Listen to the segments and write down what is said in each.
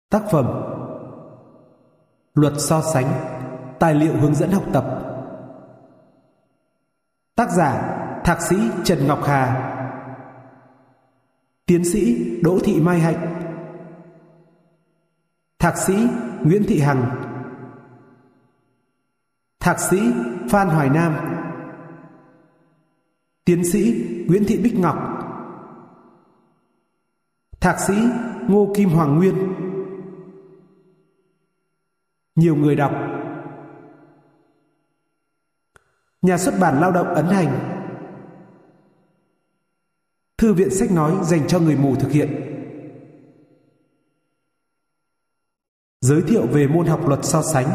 Tác phẩm Luật so sánh, tài liệu hướng dẫn học tập. Tác giả Thạc sĩ Trần Ngọc Hà, Tiến sĩ Đỗ Thị Mai Hạnh, Thạc sĩ Nguyễn Thị Hằng, Thạc sĩ Phan Hoài Nam, Tiến sĩ Nguyễn Thị Bích Ngọc, Thạc sĩ Ngô Kim Hoàng Nguyên. Nhiều người đọc. Nhà xuất bản Lao động ấn hành. Thư viện sách nói dành cho người mù thực hiện. Giới thiệu về môn học luật so sánh.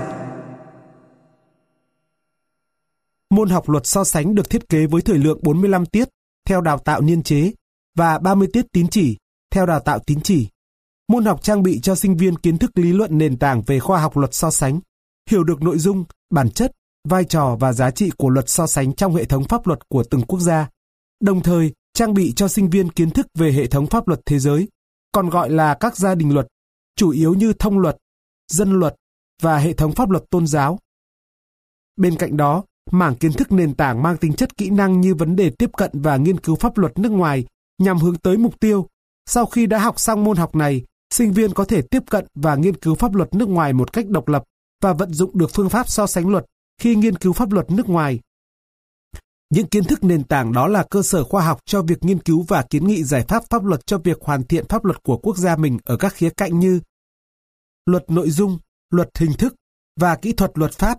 Môn học luật so sánh được thiết kế với thời lượng 45 tiết theo đào tạo niên chế và 30 tiết tín chỉ theo đào tạo tín chỉ. Môn học trang bị cho sinh viên kiến thức lý luận nền tảng về khoa học luật so sánh, hiểu được nội dung, bản chất, vai trò và giá trị của luật so sánh trong hệ thống pháp luật của từng quốc gia, đồng thời trang bị cho sinh viên kiến thức về hệ thống pháp luật thế giới, còn gọi là các gia đình luật, chủ yếu như thông luật, dân luật và hệ thống pháp luật tôn giáo. Bên cạnh đó, mảng kiến thức nền tảng mang tính chất kỹ năng như vấn đề tiếp cận và nghiên cứu pháp luật nước ngoài nhằm hướng tới mục tiêu. Sau khi đã học xong môn học này, sinh viên có thể tiếp cận và nghiên cứu pháp luật nước ngoài một cách độc lập và vận dụng được phương pháp so sánh luật khi nghiên cứu pháp luật nước ngoài. Những kiến thức nền tảng đó là cơ sở khoa học cho việc nghiên cứu và kiến nghị giải pháp pháp luật cho việc hoàn thiện pháp luật của quốc gia mình ở các khía cạnh như luật nội dung, luật hình thức và kỹ thuật luật pháp.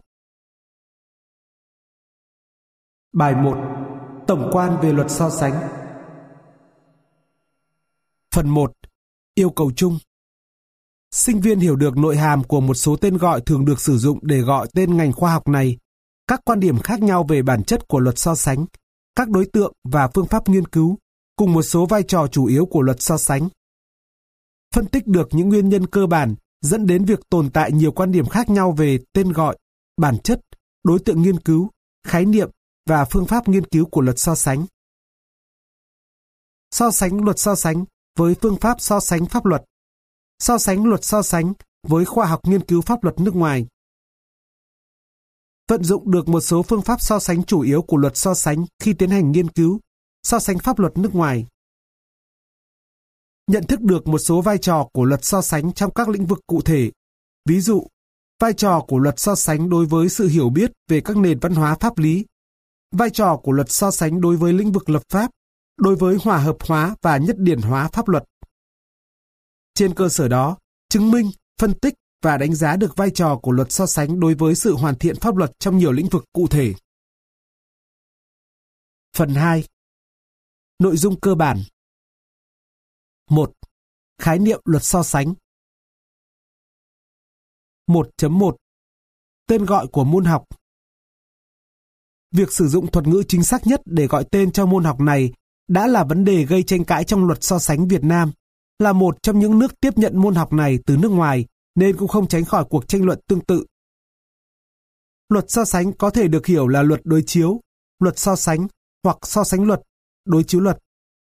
Bài 1. Tổng quan về luật so sánh. Phần 1. Yêu cầu chung. Sinh viên hiểu được nội hàm của một số tên gọi thường được sử dụng để gọi tên ngành khoa học này, các quan điểm khác nhau về bản chất của luật so sánh, các đối tượng và phương pháp nghiên cứu, cùng một số vai trò chủ yếu của luật so sánh. Phân tích được những nguyên nhân cơ bản dẫn đến việc tồn tại nhiều quan điểm khác nhau về tên gọi, bản chất, đối tượng nghiên cứu, khái niệm và phương pháp nghiên cứu của luật so sánh. So sánh luật so sánh với phương pháp so sánh pháp luật. So sánh luật so sánh với khoa học nghiên cứu pháp luật nước ngoài. Vận dụng được một số phương pháp so sánh chủ yếu của luật so sánh khi tiến hành nghiên cứu, so sánh pháp luật nước ngoài. Nhận thức được một số vai trò của luật so sánh trong các lĩnh vực cụ thể. Ví dụ, vai trò của luật so sánh đối với sự hiểu biết về các nền văn hóa pháp lý, vai trò của luật so sánh đối với lĩnh vực lập pháp, đối với hòa hợp hóa và nhất điển hóa pháp luật. Trên cơ sở đó, chứng minh, phân tích và đánh giá được vai trò của luật so sánh đối với sự hoàn thiện pháp luật trong nhiều lĩnh vực cụ thể. Phần 2. Nội dung cơ bản. 1. Khái niệm luật so sánh. 1.1. Tên gọi của môn học. Việc sử dụng thuật ngữ chính xác nhất để gọi tên cho môn học này đã là vấn đề gây tranh cãi trong luật so sánh Việt Nam, là một trong những nước tiếp nhận môn học này từ nước ngoài, nên cũng không tránh khỏi cuộc tranh luận tương tự. Luật so sánh có thể được hiểu là luật đối chiếu, luật so sánh hoặc so sánh luật, đối chiếu luật.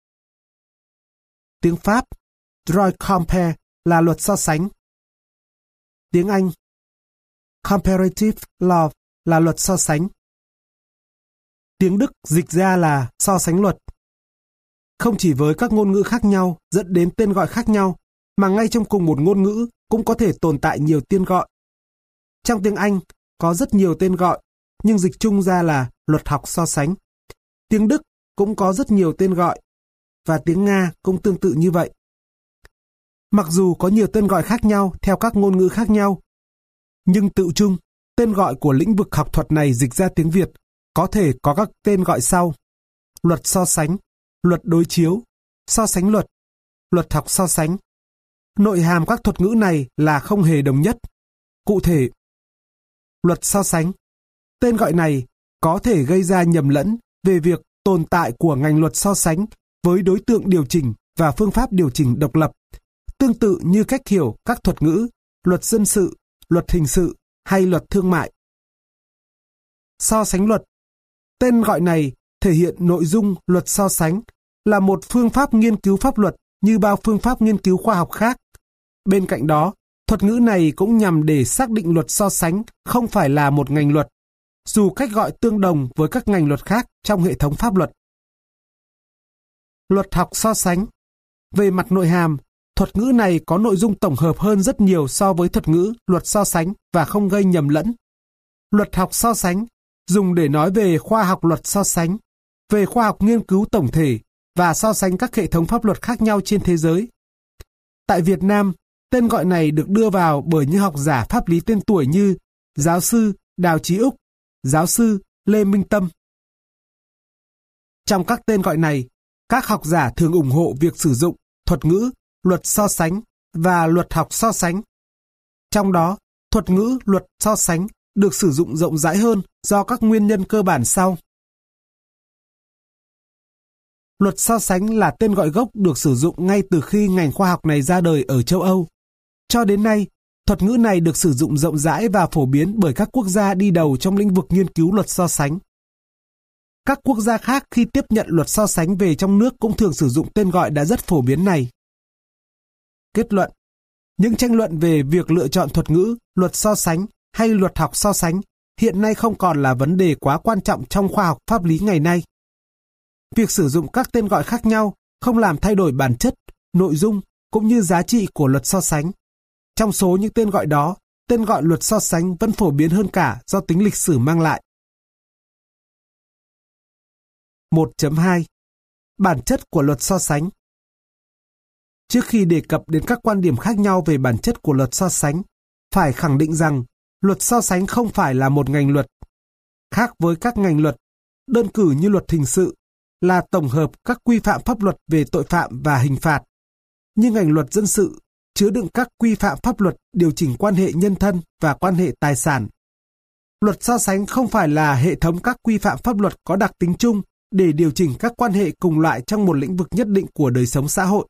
Tiếng Pháp, droit compare là luật so sánh. Tiếng Anh, comparative law là luật so sánh. Tiếng Đức dịch ra là so sánh luật. Không chỉ với các ngôn ngữ khác nhau dẫn đến tên gọi khác nhau, mà ngay trong cùng một ngôn ngữ cũng có thể tồn tại nhiều tên gọi. Trong tiếng Anh có rất nhiều tên gọi, nhưng dịch chung ra là luật học so sánh. Tiếng Đức cũng có rất nhiều tên gọi, và tiếng Nga cũng tương tự như vậy. Mặc dù có nhiều tên gọi khác nhau theo các ngôn ngữ khác nhau, nhưng tự chung, tên gọi của lĩnh vực học thuật này dịch ra tiếng Việt có thể có các tên gọi sau: luật so sánh, luật đối chiếu, so sánh luật, luật học so sánh. Nội hàm các thuật ngữ này là không hề đồng nhất. Cụ thể, luật so sánh, tên gọi này có thể gây ra nhầm lẫn về việc tồn tại của ngành luật so sánh với đối tượng điều chỉnh và phương pháp điều chỉnh độc lập, tương tự như cách hiểu các thuật ngữ luật dân sự, luật hình sự hay luật thương mại. So sánh luật, tên gọi này thể hiện nội dung luật so sánh, là một phương pháp nghiên cứu pháp luật như bao phương pháp nghiên cứu khoa học khác. Bên cạnh đó, Thuật ngữ này cũng nhằm để xác định luật so sánh không phải là một ngành luật, dù cách gọi tương đồng với các ngành luật khác trong hệ thống pháp luật. Luật học so sánh. Về mặt nội hàm, thuật ngữ này có nội dung tổng hợp hơn rất nhiều so với thuật ngữ luật so sánh và không gây nhầm lẫn. Luật học so sánh dùng để nói về khoa học luật so sánh, về khoa học nghiên cứu tổng thể và so sánh các hệ thống pháp luật khác nhau trên thế giới. Tại Việt Nam, tên gọi này được đưa vào bởi những học giả pháp lý tên tuổi như giáo sư Đào Chí Úc, giáo sư Lê Minh Tâm. Trong các tên gọi này, các học giả thường ủng hộ việc sử dụng thuật ngữ luật so sánh và luật học so sánh. Trong đó, thuật ngữ luật so sánh được sử dụng rộng rãi hơn do các nguyên nhân cơ bản sau. Luật so sánh là tên gọi gốc được sử dụng ngay từ khi ngành khoa học này ra đời ở châu Âu. Cho đến nay, thuật ngữ này được sử dụng rộng rãi và phổ biến bởi các quốc gia đi đầu trong lĩnh vực nghiên cứu luật so sánh. Các quốc gia khác khi tiếp nhận luật so sánh về trong nước cũng thường sử dụng tên gọi đã rất phổ biến này. Kết luận: những tranh luận về việc lựa chọn thuật ngữ luật so sánh hay luật học so sánh hiện nay không còn là vấn đề quá quan trọng trong khoa học pháp lý ngày nay. Việc sử dụng các tên gọi khác nhau không làm thay đổi bản chất, nội dung cũng như giá trị của luật so sánh. Trong số những tên gọi đó, tên gọi luật so sánh vẫn phổ biến hơn cả do tính lịch sử mang lại. 1.2 Bản chất của luật so sánh. Trước khi đề cập đến các quan điểm khác nhau về bản chất của luật so sánh, phải khẳng định rằng luật so sánh không phải là một ngành luật. Khác với các ngành luật, đơn cử như luật hình sự, là tổng hợp các quy phạm pháp luật về tội phạm và hình phạt. Nhưng ngành luật dân sự chứa đựng các quy phạm pháp luật điều chỉnh quan hệ nhân thân và quan hệ tài sản. Luật so sánh không phải là hệ thống các quy phạm pháp luật có đặc tính chung để điều chỉnh các quan hệ cùng loại trong một lĩnh vực nhất định của đời sống xã hội.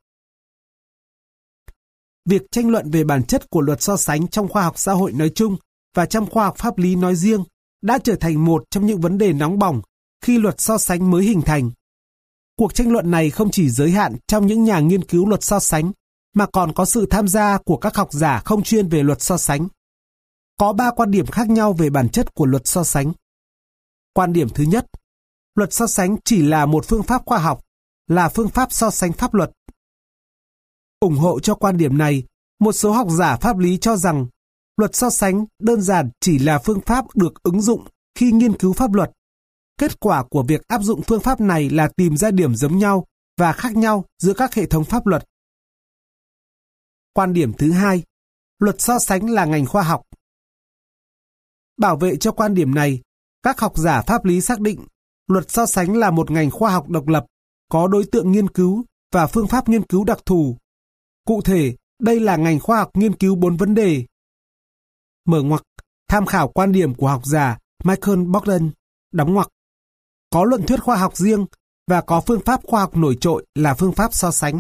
Việc tranh luận về bản chất của luật so sánh trong khoa học xã hội nói chung và trong khoa học pháp lý nói riêng đã trở thành một trong những vấn đề nóng bỏng khi luật so sánh mới hình thành. Cuộc tranh luận này không chỉ giới hạn trong những nhà nghiên cứu luật so sánh, mà còn có sự tham gia của các học giả không chuyên về luật so sánh. Có 3 quan điểm khác nhau về bản chất của luật so sánh. Quan điểm thứ nhất, luật so sánh chỉ là một phương pháp khoa học, là phương pháp so sánh pháp luật. Ủng hộ cho quan điểm này, một số học giả pháp lý cho rằng luật so sánh đơn giản chỉ là phương pháp được ứng dụng khi nghiên cứu pháp luật. Kết quả của việc áp dụng phương pháp này là tìm ra điểm giống nhau và khác nhau giữa các hệ thống pháp luật. Quan điểm thứ hai, luật so sánh là ngành khoa học. Bảo vệ cho quan điểm này, các học giả pháp lý xác định luật so sánh là một ngành khoa học độc lập, có đối tượng nghiên cứu và phương pháp nghiên cứu đặc thù. Cụ thể, đây là ngành khoa học nghiên cứu 4 vấn đề. Mở ngoặc, tham khảo quan điểm của học giả Michael Bogdan, đóng ngoặc. Có luận thuyết khoa học riêng và có phương pháp khoa học nổi trội là phương pháp so sánh.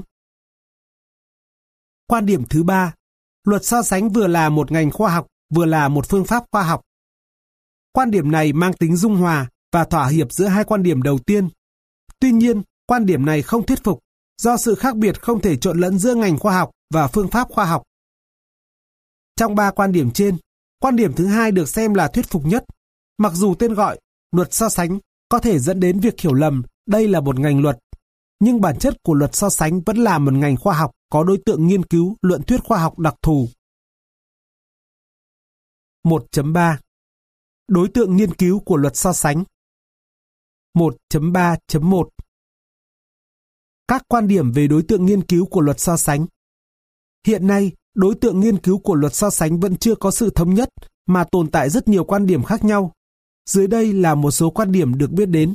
Quan điểm thứ ba, luật so sánh vừa là một ngành khoa học, vừa là một phương pháp khoa học. Quan điểm này mang tính dung hòa và thỏa hiệp giữa hai quan điểm đầu tiên. Tuy nhiên, quan điểm này không thuyết phục, do sự khác biệt không thể trộn lẫn giữa ngành khoa học và phương pháp khoa học. Trong 3 quan điểm trên, quan điểm thứ hai được xem là thuyết phục nhất, mặc dù tên gọi luật so sánh có thể dẫn đến việc hiểu lầm đây là một ngành luật, nhưng bản chất của luật so sánh vẫn là một ngành khoa học có đối tượng nghiên cứu luận thuyết khoa học đặc thù. 1.3 Đối tượng nghiên cứu của luật so sánh. 1.3.1 Các quan điểm về đối tượng nghiên cứu của luật so sánh. Hiện nay, đối tượng nghiên cứu của luật so sánh vẫn chưa có sự thống nhất mà tồn tại rất nhiều quan điểm khác nhau. Dưới đây là một số quan điểm được biết đến.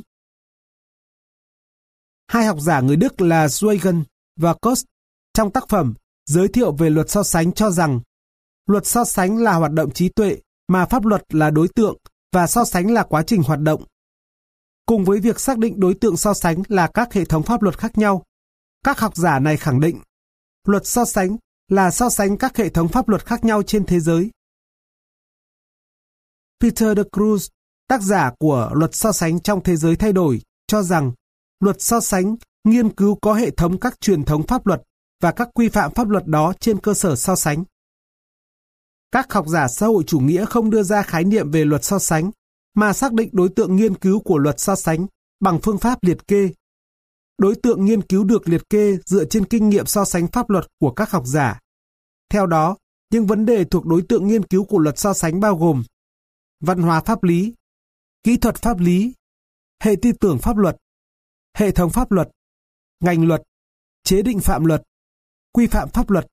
Hai học giả người Đức là Zweigel và Kost trong tác phẩm giới thiệu về luật so sánh cho rằng luật so sánh là hoạt động trí tuệ mà pháp luật là đối tượng và so sánh là quá trình hoạt động. Cùng với việc xác định đối tượng so sánh là các hệ thống pháp luật khác nhau, các học giả này khẳng định luật so sánh là so sánh các hệ thống pháp luật khác nhau trên thế giới. Peter de Cruz, tác giả của Luật so sánh trong thế giới thay đổi, cho rằng luật so sánh nghiên cứu có hệ thống các truyền thống pháp luật và các quy phạm pháp luật đó trên cơ sở so sánh. Các học giả xã hội chủ nghĩa không đưa ra khái niệm về luật so sánh, mà xác định đối tượng nghiên cứu của luật so sánh bằng phương pháp liệt kê. Đối tượng nghiên cứu được liệt kê dựa trên kinh nghiệm so sánh pháp luật của các học giả. Theo đó, những vấn đề thuộc đối tượng nghiên cứu của luật so sánh bao gồm văn hóa pháp lý, kỹ thuật pháp lý, hệ tư tưởng pháp luật, hệ thống pháp luật, ngành luật, chế định phạm luật, quy phạm pháp luật.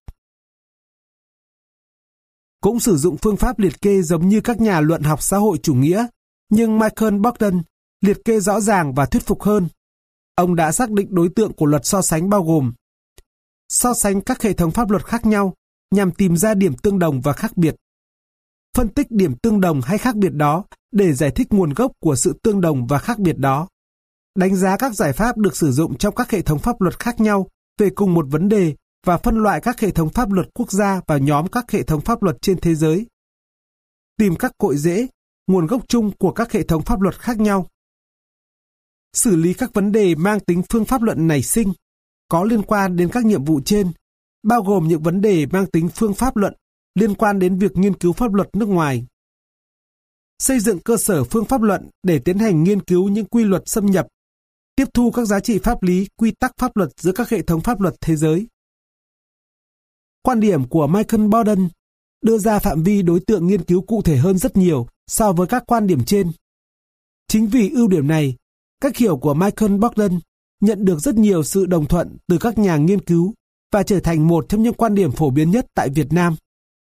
Cũng sử dụng phương pháp liệt kê giống như các nhà luận học xã hội chủ nghĩa, nhưng Michael Bogdan liệt kê rõ ràng và thuyết phục hơn. Ông đã xác định đối tượng của luật so sánh bao gồm so sánh các hệ thống pháp luật khác nhau nhằm tìm ra điểm tương đồng và khác biệt. Phân tích điểm tương đồng hay khác biệt đó để giải thích nguồn gốc của sự tương đồng và khác biệt đó. Đánh giá các giải pháp được sử dụng trong các hệ thống pháp luật khác nhau về cùng một vấn đề và phân loại các hệ thống pháp luật quốc gia vào nhóm các hệ thống pháp luật trên thế giới. Tìm các cội rễ, nguồn gốc chung của các hệ thống pháp luật khác nhau. Xử lý các vấn đề mang tính phương pháp luận nảy sinh, có liên quan đến các nhiệm vụ trên, bao gồm những vấn đề mang tính phương pháp luận liên quan đến việc nghiên cứu pháp luật nước ngoài. Xây dựng cơ sở phương pháp luận để tiến hành nghiên cứu những quy luật xâm nhập, tiếp thu các giá trị pháp lý, quy tắc pháp luật giữa các hệ thống pháp luật thế giới. Quan điểm của Michael Bogdan đưa ra phạm vi đối tượng nghiên cứu cụ thể hơn rất nhiều so với các quan điểm trên. Chính vì ưu điểm này, cách hiểu của Michael Bogdan nhận được rất nhiều sự đồng thuận từ các nhà nghiên cứu và trở thành một trong những quan điểm phổ biến nhất tại Việt Nam.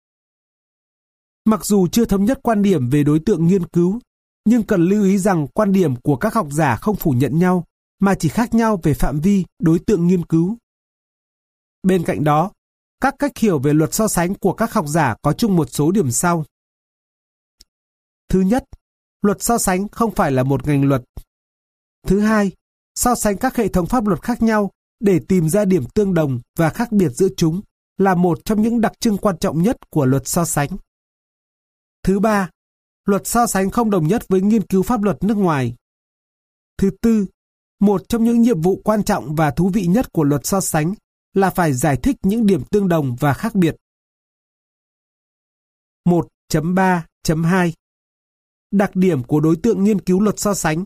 Mặc dù chưa thống nhất quan điểm về đối tượng nghiên cứu, nhưng cần lưu ý rằng quan điểm của các học giả không phủ nhận nhau, mà chỉ khác nhau về phạm vi đối tượng nghiên cứu. Bên cạnh đó, các cách hiểu về luật so sánh của các học giả có chung một số điểm sau. Thứ nhất, luật so sánh không phải là một ngành luật. Thứ hai, so sánh các hệ thống pháp luật khác nhau để tìm ra điểm tương đồng và khác biệt giữa chúng là một trong những đặc trưng quan trọng nhất của luật so sánh. Thứ ba, luật so sánh không đồng nhất với nghiên cứu pháp luật nước ngoài. Thứ tư, một trong những nhiệm vụ quan trọng và thú vị nhất của luật so sánh là phải giải thích những điểm tương đồng và khác biệt. 1.3.2 Đặc điểm của đối tượng nghiên cứu luật so sánh.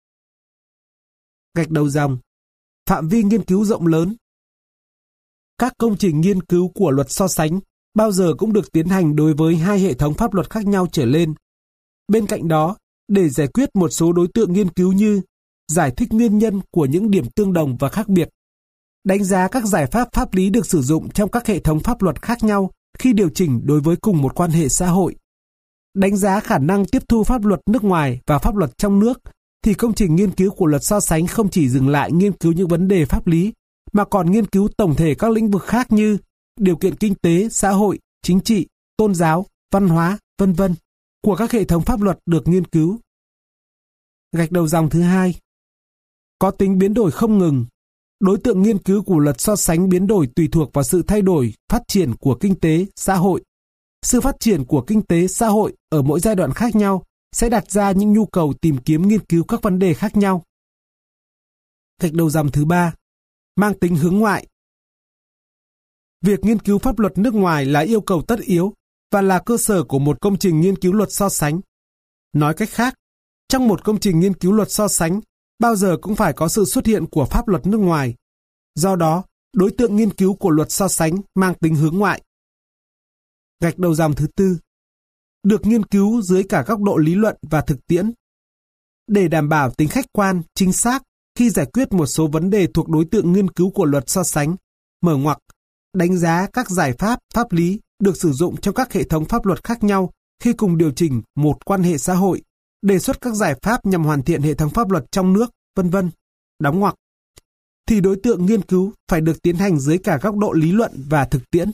Gạch đầu dòng. Phạm vi nghiên cứu rộng lớn. Các công trình nghiên cứu của luật so sánh bao giờ cũng được tiến hành đối với hai hệ thống pháp luật khác nhau trở lên. Bên cạnh đó, để giải quyết một số đối tượng nghiên cứu như giải thích nguyên nhân của những điểm tương đồng và khác biệt, đánh giá các giải pháp pháp lý được sử dụng trong các hệ thống pháp luật khác nhau khi điều chỉnh đối với cùng một quan hệ xã hội, đánh giá khả năng tiếp thu pháp luật nước ngoài và pháp luật trong nước, thì công trình nghiên cứu của luật so sánh không chỉ dừng lại nghiên cứu những vấn đề pháp lý, mà còn nghiên cứu tổng thể các lĩnh vực khác như điều kiện kinh tế, xã hội, chính trị, tôn giáo, văn hóa, v.v. của các hệ thống pháp luật được nghiên cứu. Gạch đầu dòng thứ hai. Có tính biến đổi không ngừng. Đối tượng nghiên cứu của luật so sánh biến đổi tùy thuộc vào sự thay đổi, phát triển của kinh tế, xã hội. Sự phát triển của kinh tế, xã hội ở mỗi giai đoạn khác nhau sẽ đặt ra những nhu cầu tìm kiếm nghiên cứu các vấn đề khác nhau. Gạch đầu dòng thứ ba. Mang tính hướng ngoại. Việc nghiên cứu pháp luật nước ngoài là yêu cầu tất yếu và là cơ sở của một công trình nghiên cứu luật so sánh. Nói cách khác, trong một công trình nghiên cứu luật so sánh, bao giờ cũng phải có sự xuất hiện của pháp luật nước ngoài. Do đó, đối tượng nghiên cứu của luật so sánh mang tính hướng ngoại. Gạch đầu dòng thứ tư. Được nghiên cứu dưới cả góc độ lý luận và thực tiễn. Để đảm bảo tính khách quan, chính xác khi giải quyết một số vấn đề thuộc đối tượng nghiên cứu của luật so sánh, mở ngoặc, đánh giá các giải pháp pháp lý được sử dụng trong các hệ thống pháp luật khác nhau khi cùng điều chỉnh một quan hệ xã hội, đề xuất các giải pháp nhằm hoàn thiện hệ thống pháp luật trong nước, v.v. đóng ngoặc, thì đối tượng nghiên cứu phải được tiến hành dưới cả góc độ lý luận và thực tiễn.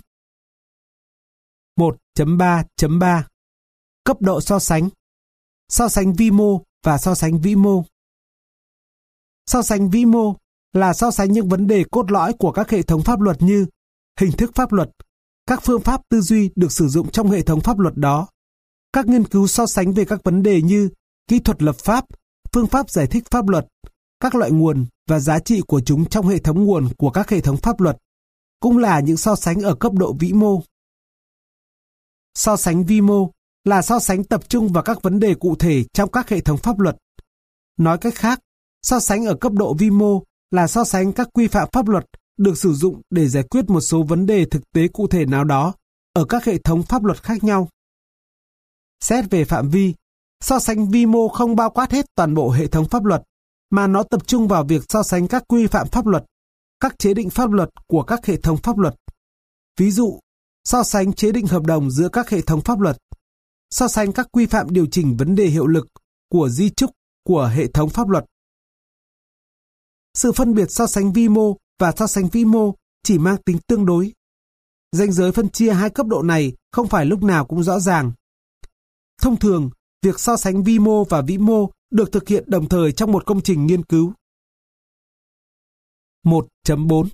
1.3.3 Cấp độ so sánh. So sánh vi mô và so sánh vĩ mô. So sánh vĩ mô là so sánh những vấn đề cốt lõi của các hệ thống pháp luật như hình thức pháp luật, các phương pháp tư duy được sử dụng trong hệ thống pháp luật đó, các nghiên cứu so sánh về các vấn đề như kỹ thuật lập pháp, phương pháp giải thích pháp luật, các loại nguồn và giá trị của chúng trong hệ thống nguồn của các hệ thống pháp luật, cũng là những so sánh ở cấp độ vĩ mô. So sánh vi mô là so sánh tập trung vào các vấn đề cụ thể trong các hệ thống pháp luật. Nói cách khác, so sánh ở cấp độ vi mô là so sánh các quy phạm pháp luật được sử dụng để giải quyết một số vấn đề thực tế cụ thể nào đó ở các hệ thống pháp luật khác nhau. Xét về phạm vi, so sánh vi mô không bao quát hết toàn bộ hệ thống pháp luật, mà nó tập trung vào việc so sánh các quy phạm pháp luật, các chế định pháp luật của các hệ thống pháp luật. Ví dụ, so sánh chế định hợp đồng giữa các hệ thống pháp luật, so sánh các quy phạm điều chỉnh vấn đề hiệu lực của di chúc của hệ thống pháp luật. Sự phân biệt so sánh vi mô và so sánh vĩ mô chỉ mang tính tương đối. Ranh giới phân chia hai cấp độ này không phải lúc nào cũng rõ ràng. Thông thường, việc so sánh vi mô và vĩ mô được thực hiện đồng thời trong một công trình nghiên cứu. 1.4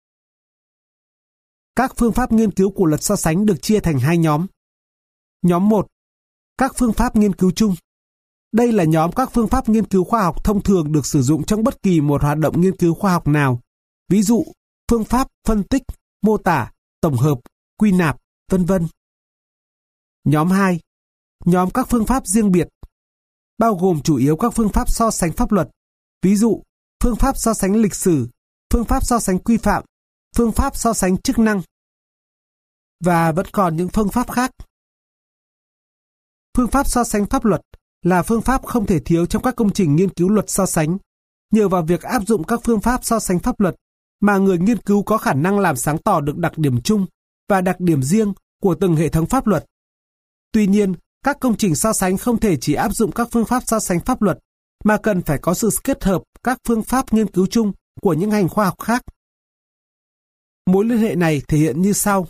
Các phương pháp nghiên cứu của luật so sánh được chia thành hai nhóm. Nhóm 1. Các phương pháp nghiên cứu chung. Đây là nhóm các phương pháp nghiên cứu khoa học thông thường được sử dụng trong bất kỳ một hoạt động nghiên cứu khoa học nào. Ví dụ, phương pháp phân tích, mô tả, tổng hợp, quy nạp, v.v. Nhóm 2. Nhóm các phương pháp riêng biệt, bao gồm chủ yếu các phương pháp so sánh pháp luật, ví dụ, phương pháp so sánh lịch sử, phương pháp so sánh quy phạm, phương pháp so sánh chức năng. Và vẫn còn những phương pháp khác. Phương pháp so sánh pháp luật là phương pháp không thể thiếu trong các công trình nghiên cứu luật so sánh. Nhờ vào việc áp dụng các phương pháp so sánh pháp luật mà người nghiên cứu có khả năng làm sáng tỏ được đặc điểm chung và đặc điểm riêng của từng hệ thống pháp luật. Tuy nhiên, các công trình so sánh không thể chỉ áp dụng các phương pháp so sánh pháp luật, mà cần phải có sự kết hợp các phương pháp nghiên cứu chung của những ngành khoa học khác. Mối liên hệ này thể hiện như sau.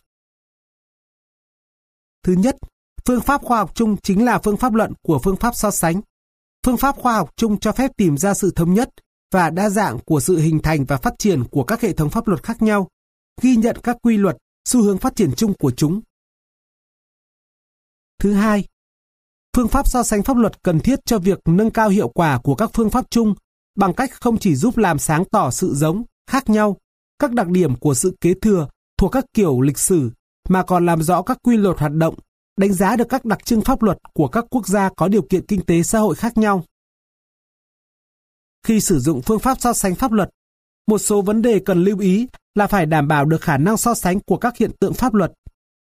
Thứ nhất, phương pháp khoa học chung chính là phương pháp luận của phương pháp so sánh. Phương pháp khoa học chung cho phép tìm ra sự thống nhất và đa dạng của sự hình thành và phát triển của các hệ thống pháp luật khác nhau, ghi nhận các quy luật, xu hướng phát triển chung của chúng. Thứ hai, phương pháp so sánh pháp luật cần thiết cho việc nâng cao hiệu quả của các phương pháp chung bằng cách không chỉ giúp làm sáng tỏ sự giống, khác nhau, các đặc điểm của sự kế thừa thuộc các kiểu lịch sử, mà còn làm rõ các quy luật hoạt động, đánh giá được các đặc trưng pháp luật của các quốc gia có điều kiện kinh tế xã hội khác nhau. Khi sử dụng phương pháp so sánh pháp luật, một số vấn đề cần lưu ý là phải đảm bảo được khả năng so sánh của các hiện tượng pháp luật.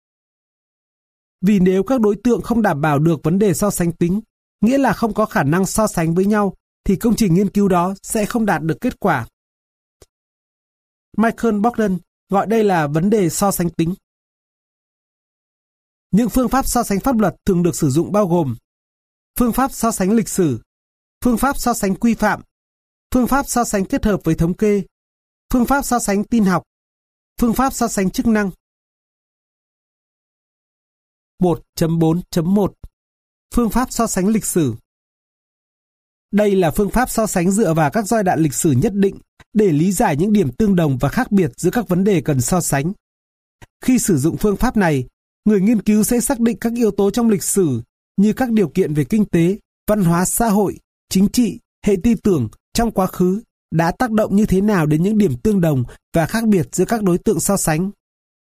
Vì nếu các đối tượng không đảm bảo được vấn đề so sánh tính, nghĩa là không có khả năng so sánh với nhau, thì công trình nghiên cứu đó sẽ không đạt được kết quả. Michael Bogdan gọi đây là vấn đề so sánh tính. Những phương pháp so sánh pháp luật thường được sử dụng bao gồm phương pháp so sánh lịch sử, phương pháp so sánh quy phạm, phương pháp so sánh kết hợp với thống kê, phương pháp so sánh tin học, phương pháp so sánh chức năng. 1.4.1 Phương pháp so sánh lịch sử. Đây là phương pháp so sánh dựa vào các giai đoạn lịch sử nhất định để lý giải những điểm tương đồng và khác biệt giữa các vấn đề cần so sánh. Khi sử dụng phương pháp này, người nghiên cứu sẽ xác định các yếu tố trong lịch sử như các điều kiện về kinh tế, văn hóa xã hội, chính trị, hệ tư tưởng trong quá khứ đã tác động như thế nào đến những điểm tương đồng và khác biệt giữa các đối tượng so sánh.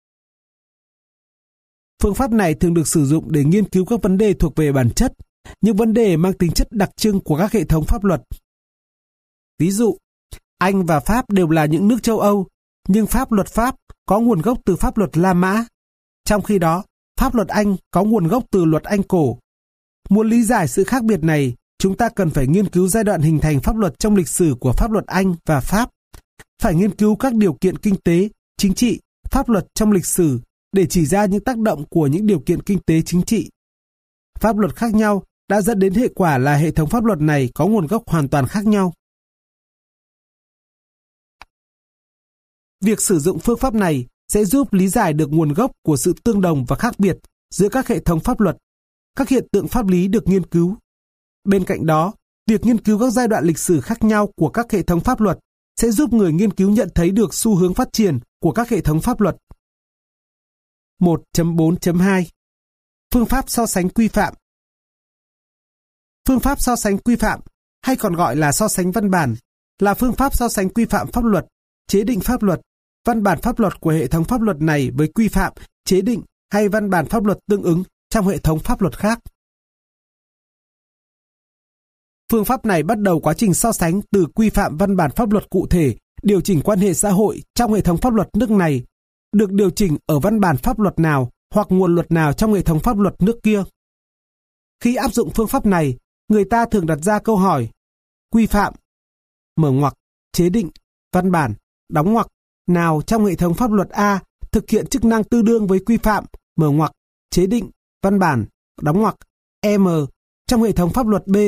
Phương pháp này thường được sử dụng để nghiên cứu các vấn đề thuộc về bản chất, những vấn đề mang tính chất đặc trưng của các hệ thống pháp luật. Ví dụ, Anh và Pháp đều là những nước châu Âu, nhưng pháp luật Pháp có nguồn gốc từ pháp luật La Mã. Trong khi đó, pháp luật Anh có nguồn gốc từ luật Anh cổ. Muốn lý giải sự khác biệt này, chúng ta cần phải nghiên cứu giai đoạn hình thành pháp luật trong lịch sử của pháp luật Anh và Pháp. Phải nghiên cứu các điều kiện kinh tế, chính trị, pháp luật trong lịch sử để chỉ ra những tác động của những điều kiện kinh tế chính trị. Pháp luật khác nhau đã dẫn đến hệ quả là hệ thống pháp luật này có nguồn gốc hoàn toàn khác nhau. Việc sử dụng phương pháp này sẽ giúp lý giải được nguồn gốc của sự tương đồng và khác biệt giữa các hệ thống pháp luật, các hiện tượng pháp lý được nghiên cứu. Bên cạnh đó, việc nghiên cứu các giai đoạn lịch sử khác nhau của các hệ thống pháp luật sẽ giúp người nghiên cứu nhận thấy được xu hướng phát triển của các hệ thống pháp luật. 1.4.2 Phương pháp so sánh quy phạm. Phương pháp so sánh quy phạm, hay còn gọi là so sánh văn bản, là phương pháp so sánh quy phạm pháp luật, chế định pháp luật, văn bản pháp luật của hệ thống pháp luật này với quy phạm, chế định hay văn bản pháp luật tương ứng trong hệ thống pháp luật khác. Phương pháp này bắt đầu quá trình so sánh từ quy phạm văn bản pháp luật cụ thể, điều chỉnh quan hệ xã hội trong hệ thống pháp luật nước này, được điều chỉnh ở văn bản pháp luật nào hoặc nguồn luật nào trong hệ thống pháp luật nước kia. Khi áp dụng phương pháp này, người ta thường đặt ra câu hỏi: quy phạm, mở ngoặc, chế định, văn bản, đóng ngoặc, nào trong hệ thống pháp luật A thực hiện chức năng tương đương với quy phạm, mở ngoặc, chế định, văn bản, đóng ngoặc, M trong hệ thống pháp luật B.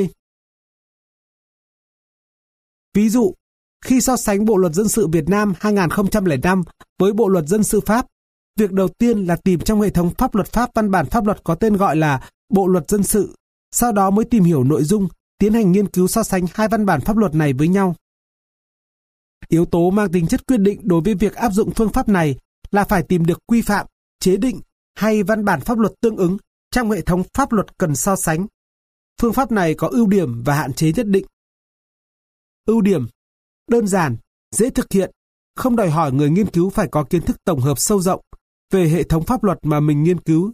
Ví dụ, khi so sánh Bộ luật dân sự Việt Nam 2005 với Bộ luật dân sự Pháp, việc đầu tiên là tìm trong hệ thống pháp luật Pháp văn bản pháp luật có tên gọi là Bộ luật dân sự, sau đó mới tìm hiểu nội dung, tiến hành nghiên cứu so sánh hai văn bản pháp luật này với nhau. Yếu tố mang tính chất quyết định đối với việc áp dụng phương pháp này là phải tìm được quy phạm, chế định hay văn bản pháp luật tương ứng trong hệ thống pháp luật cần so sánh. Phương pháp này có ưu điểm và hạn chế nhất định. Ưu điểm: đơn giản, dễ thực hiện, không đòi hỏi người nghiên cứu phải có kiến thức tổng hợp sâu rộng về hệ thống pháp luật mà mình nghiên cứu.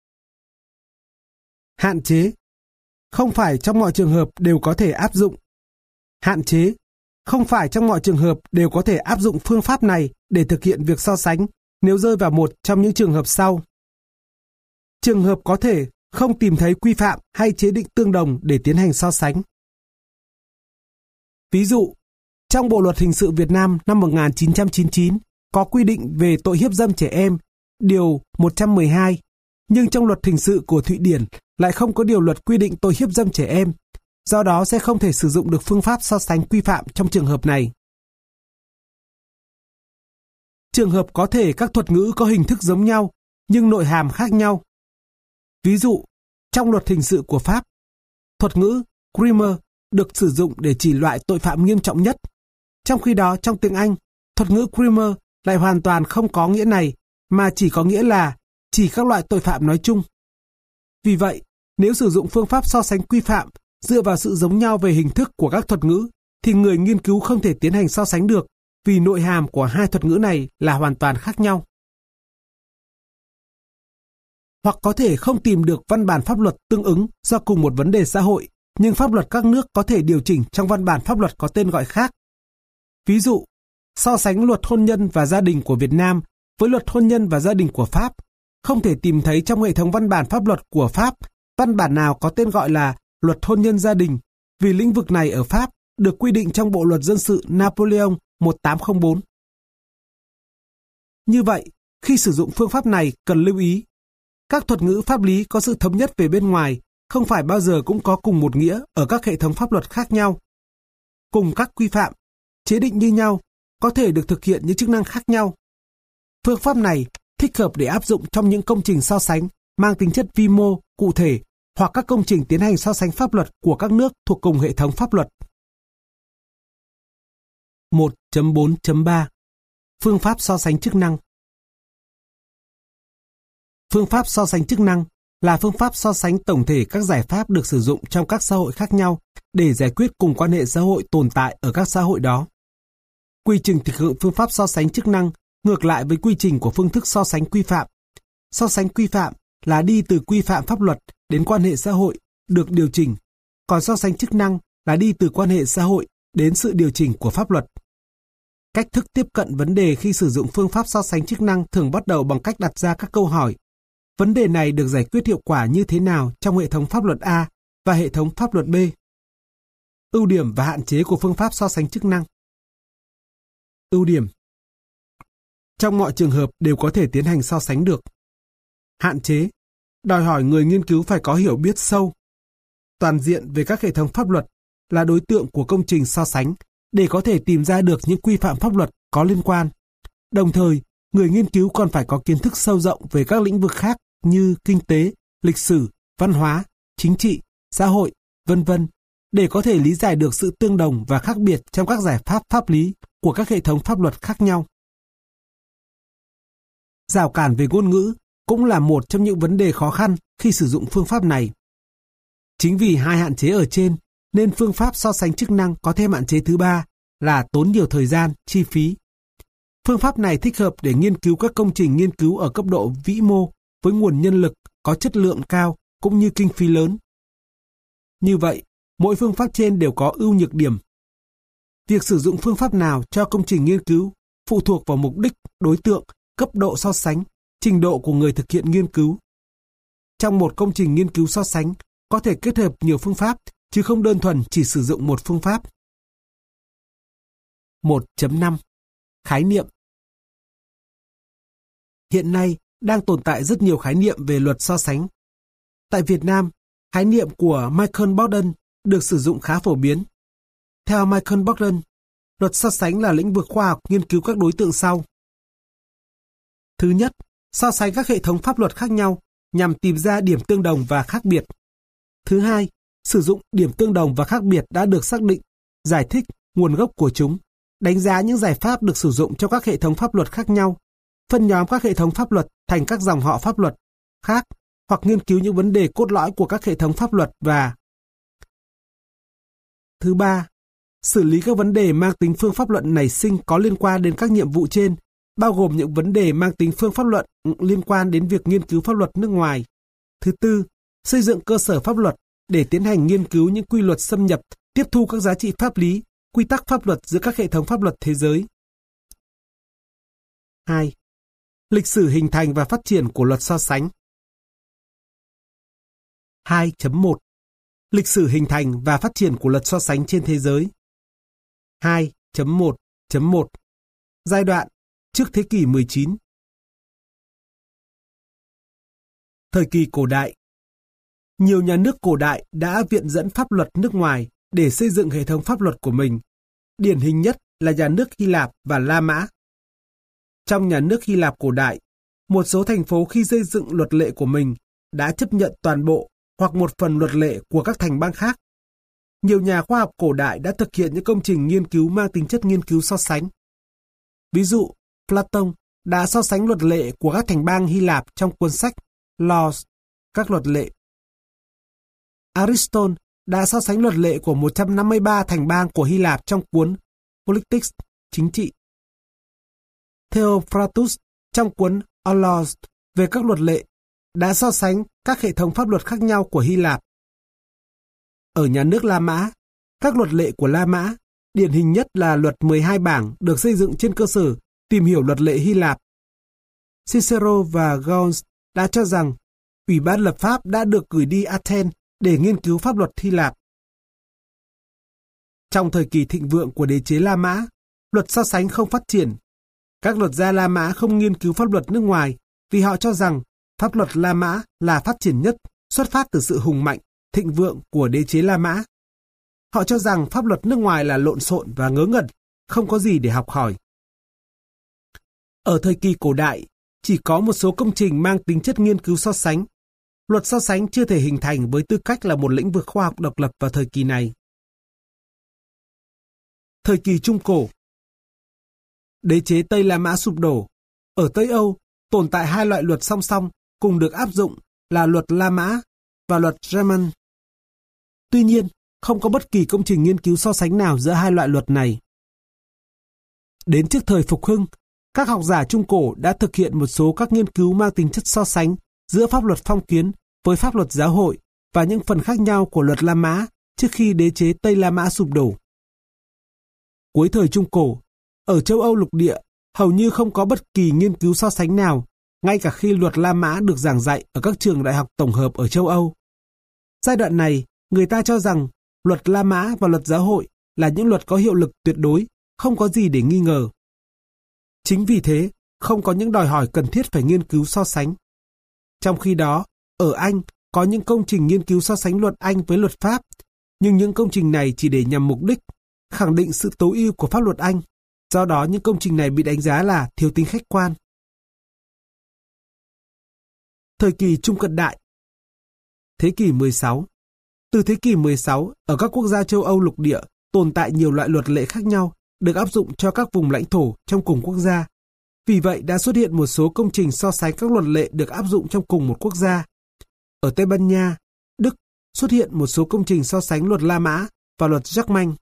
Hạn chế: không phải trong mọi trường hợp đều có thể áp dụng. Hạn chế: không phải trong mọi trường hợp đều có thể áp dụng phương pháp này để thực hiện việc so sánh nếu rơi vào một trong những trường hợp sau. Trường hợp có thể không tìm thấy quy phạm hay chế định tương đồng để tiến hành so sánh. Ví dụ, trong Bộ luật hình sự Việt Nam năm 1999 có quy định về tội hiếp dâm trẻ em, điều 112, nhưng trong luật hình sự của Thụy Điển lại không có điều luật quy định tội hiếp dâm trẻ em, do đó sẽ không thể sử dụng được phương pháp so sánh quy phạm trong trường hợp này. Trường hợp có thể các thuật ngữ có hình thức giống nhau, nhưng nội hàm khác nhau. Ví dụ, trong luật hình sự của Pháp, thuật ngữ crime được sử dụng để chỉ loại tội phạm nghiêm trọng nhất. Trong khi đó, trong tiếng Anh, thuật ngữ crime lại hoàn toàn không có nghĩa này, mà chỉ có nghĩa là chỉ các loại tội phạm nói chung. Vì vậy, nếu sử dụng phương pháp so sánh quy phạm dựa vào sự giống nhau về hình thức của các thuật ngữ, thì người nghiên cứu không thể tiến hành so sánh được, vì nội hàm của hai thuật ngữ này là hoàn toàn khác nhau. Hoặc có thể không tìm được văn bản pháp luật tương ứng do cùng một vấn đề xã hội, nhưng pháp luật các nước có thể điều chỉnh trong văn bản pháp luật có tên gọi khác. Ví dụ, so sánh luật hôn nhân và gia đình của Việt Nam với luật hôn nhân và gia đình của Pháp, không thể tìm thấy trong hệ thống văn bản pháp luật của Pháp văn bản nào có tên gọi là luật hôn nhân gia đình, vì lĩnh vực này ở Pháp được quy định trong Bộ luật dân sự Napoleon 1804. Như vậy, khi sử dụng phương pháp này cần lưu ý, các thuật ngữ pháp lý có sự thống nhất về bên ngoài, không phải bao giờ cũng có cùng một nghĩa ở các hệ thống pháp luật khác nhau. Cùng các quy phạm, chế định như nhau, có thể được thực hiện những chức năng khác nhau. Phương pháp này thích hợp để áp dụng trong những công trình so sánh mang tính chất vi mô, cụ thể, hoặc các công trình tiến hành so sánh pháp luật của các nước thuộc cùng hệ thống pháp luật. 1.4.3 Phương pháp so sánh chức năng. Phương pháp so sánh chức năng là phương pháp so sánh tổng thể các giải pháp được sử dụng trong các xã hội khác nhau để giải quyết cùng quan hệ xã hội tồn tại ở các xã hội đó. Quy trình thực hiện phương pháp so sánh chức năng ngược lại với quy trình của phương thức so sánh quy phạm. So sánh quy phạm là đi từ quy phạm pháp luật đến quan hệ xã hội được điều chỉnh, còn so sánh chức năng là đi từ quan hệ xã hội đến sự điều chỉnh của pháp luật. Cách thức tiếp cận vấn đề khi sử dụng phương pháp so sánh chức năng thường bắt đầu bằng cách đặt ra các câu hỏi. Vấn đề này được giải quyết hiệu quả như thế nào trong hệ thống pháp luật A và hệ thống pháp luật B? Ưu điểm và hạn chế của phương pháp so sánh chức năng. Ưu điểm: trong mọi trường hợp đều có thể tiến hành so sánh được. Hạn chế: đòi hỏi người nghiên cứu phải có hiểu biết sâu, toàn diện về các hệ thống pháp luật, là đối tượng của công trình so sánh để có thể tìm ra được những quy phạm pháp luật có liên quan. Đồng thời, người nghiên cứu còn phải có kiến thức sâu rộng về các lĩnh vực khác như kinh tế, lịch sử, văn hóa, chính trị, xã hội, v.v. để có thể lý giải được sự tương đồng và khác biệt trong các giải pháp pháp lý của các hệ thống pháp luật khác nhau. Rào cản về ngôn ngữ cũng là một trong những vấn đề khó khăn khi sử dụng phương pháp này. Chính vì hai hạn chế ở trên, nên phương pháp so sánh chức năng có thêm hạn chế thứ ba là tốn nhiều thời gian, chi phí. Phương pháp này thích hợp để nghiên cứu các công trình nghiên cứu ở cấp độ vĩ mô với nguồn nhân lực, có chất lượng cao cũng như kinh phí lớn. Như vậy, mỗi phương pháp trên đều có ưu nhược điểm. Việc sử dụng phương pháp nào cho công trình nghiên cứu phụ thuộc vào mục đích, đối tượng, cấp độ so sánh, trình độ của người thực hiện nghiên cứu. Trong một công trình nghiên cứu so sánh, có thể kết hợp nhiều phương pháp, chứ không đơn thuần chỉ sử dụng một phương pháp. 1.5 Khái niệm. Hiện nay, đang tồn tại rất nhiều khái niệm về luật so sánh. Tại Việt Nam, khái niệm của Michael Borden được sử dụng khá phổ biến. Theo Michael Borden, luật so sánh là lĩnh vực khoa học nghiên cứu các đối tượng sau. Thứ nhất, so sánh các hệ thống pháp luật khác nhau nhằm tìm ra điểm tương đồng và khác biệt. Thứ hai, sử dụng điểm tương đồng và khác biệt đã được xác định, giải thích nguồn gốc của chúng, đánh giá những giải pháp được sử dụng cho các hệ thống pháp luật khác nhau, phân nhóm các hệ thống pháp luật thành các dòng họ pháp luật khác, hoặc nghiên cứu những vấn đề cốt lõi của các hệ thống pháp luật và thứ ba, xử lý các vấn đề mang tính phương pháp luận nảy sinh có liên quan đến các nhiệm vụ trên, bao gồm những vấn đề mang tính phương pháp luận liên quan đến việc nghiên cứu pháp luật nước ngoài. Thứ tư, xây dựng cơ sở pháp luật để tiến hành nghiên cứu những quy luật xâm nhập, tiếp thu các giá trị pháp lý, quy tắc pháp luật giữa các hệ thống pháp luật thế giới. 2. Lịch sử hình thành và phát triển của luật so sánh. 2.1 Lịch sử hình thành và phát triển của luật so sánh trên thế giới. 2.1.1 Giai đoạn trước thế kỷ 19. Thời kỳ cổ đại. Nhiều nhà nước cổ đại đã viện dẫn pháp luật nước ngoài để xây dựng hệ thống pháp luật của mình. Điển hình nhất là nhà nước Hy Lạp và La Mã. Trong nhà nước Hy Lạp cổ đại, một số thành phố khi xây dựng luật lệ của mình đã chấp nhận toàn bộ hoặc một phần luật lệ của các thành bang khác. Nhiều nhà khoa học cổ đại đã thực hiện những công trình nghiên cứu mang tính chất nghiên cứu so sánh. Ví dụ, Plato đã so sánh luật lệ của các thành bang Hy Lạp trong cuốn sách Laws, các luật lệ. Aristotle đã so sánh luật lệ của 153 thành bang của Hy Lạp trong cuốn Politics, chính trị. Theophrastus trong cuốn On Laws về các luật lệ đã so sánh các hệ thống pháp luật khác nhau của Hy Lạp. Ở nhà nước La Mã, các luật lệ của La Mã, điển hình nhất là luật 12 bảng được xây dựng trên cơ sở tìm hiểu luật lệ Hy Lạp. Cicero và Gauss đã cho rằng Ủy ban lập pháp đã được gửi đi Athens để nghiên cứu pháp luật Hy Lạp. Trong thời kỳ thịnh vượng của đế chế La Mã, luật so sánh không phát triển. Các luật gia La Mã không nghiên cứu pháp luật nước ngoài vì họ cho rằng pháp luật La Mã là phát triển nhất, xuất phát từ sự hùng mạnh, thịnh vượng của đế chế La Mã. Họ cho rằng pháp luật nước ngoài là lộn xộn và ngớ ngẩn, không có gì để học hỏi. Ở thời kỳ cổ đại, chỉ có một số công trình mang tính chất nghiên cứu so sánh. Luật so sánh chưa thể hình thành với tư cách là một lĩnh vực khoa học độc lập vào thời kỳ này. Thời kỳ Trung Cổ. Đế chế Tây La Mã sụp đổ. Ở Tây Âu, tồn tại hai loại luật song song cùng được áp dụng là luật La Mã và luật German. Tuy nhiên, không có bất kỳ công trình nghiên cứu so sánh nào giữa hai loại luật này. Đến trước thời Phục Hưng, các học giả Trung Cổ đã thực hiện một số các nghiên cứu mang tính chất so sánh giữa pháp luật phong kiến với pháp luật giáo hội và những phần khác nhau của luật La Mã trước khi đế chế Tây La Mã sụp đổ. Cuối thời Trung Cổ, ở châu Âu lục địa, hầu như không có bất kỳ nghiên cứu so sánh nào, ngay cả khi luật La Mã được giảng dạy ở các trường đại học tổng hợp ở châu Âu. Giai đoạn này, người ta cho rằng luật La Mã và luật giáo hội là những luật có hiệu lực tuyệt đối, không có gì để nghi ngờ. Chính vì thế, không có những đòi hỏi cần thiết phải nghiên cứu so sánh. Trong khi đó, ở Anh có những công trình nghiên cứu so sánh luật Anh với luật Pháp, nhưng những công trình này chỉ để nhằm mục đích khẳng định sự tối ưu của pháp luật Anh. Do đó, những công trình này bị đánh giá là thiếu tính khách quan. Thời kỳ Trung Cận Đại. Thế kỷ 16. Từ thế kỷ 16, ở các quốc gia châu Âu lục địa tồn tại nhiều loại luật lệ khác nhau được áp dụng cho các vùng lãnh thổ trong cùng quốc gia. Vì vậy đã xuất hiện một số công trình so sánh các luật lệ được áp dụng trong cùng một quốc gia. Ở Tây Ban Nha, Đức xuất hiện một số công trình so sánh luật La Mã và luật Germain.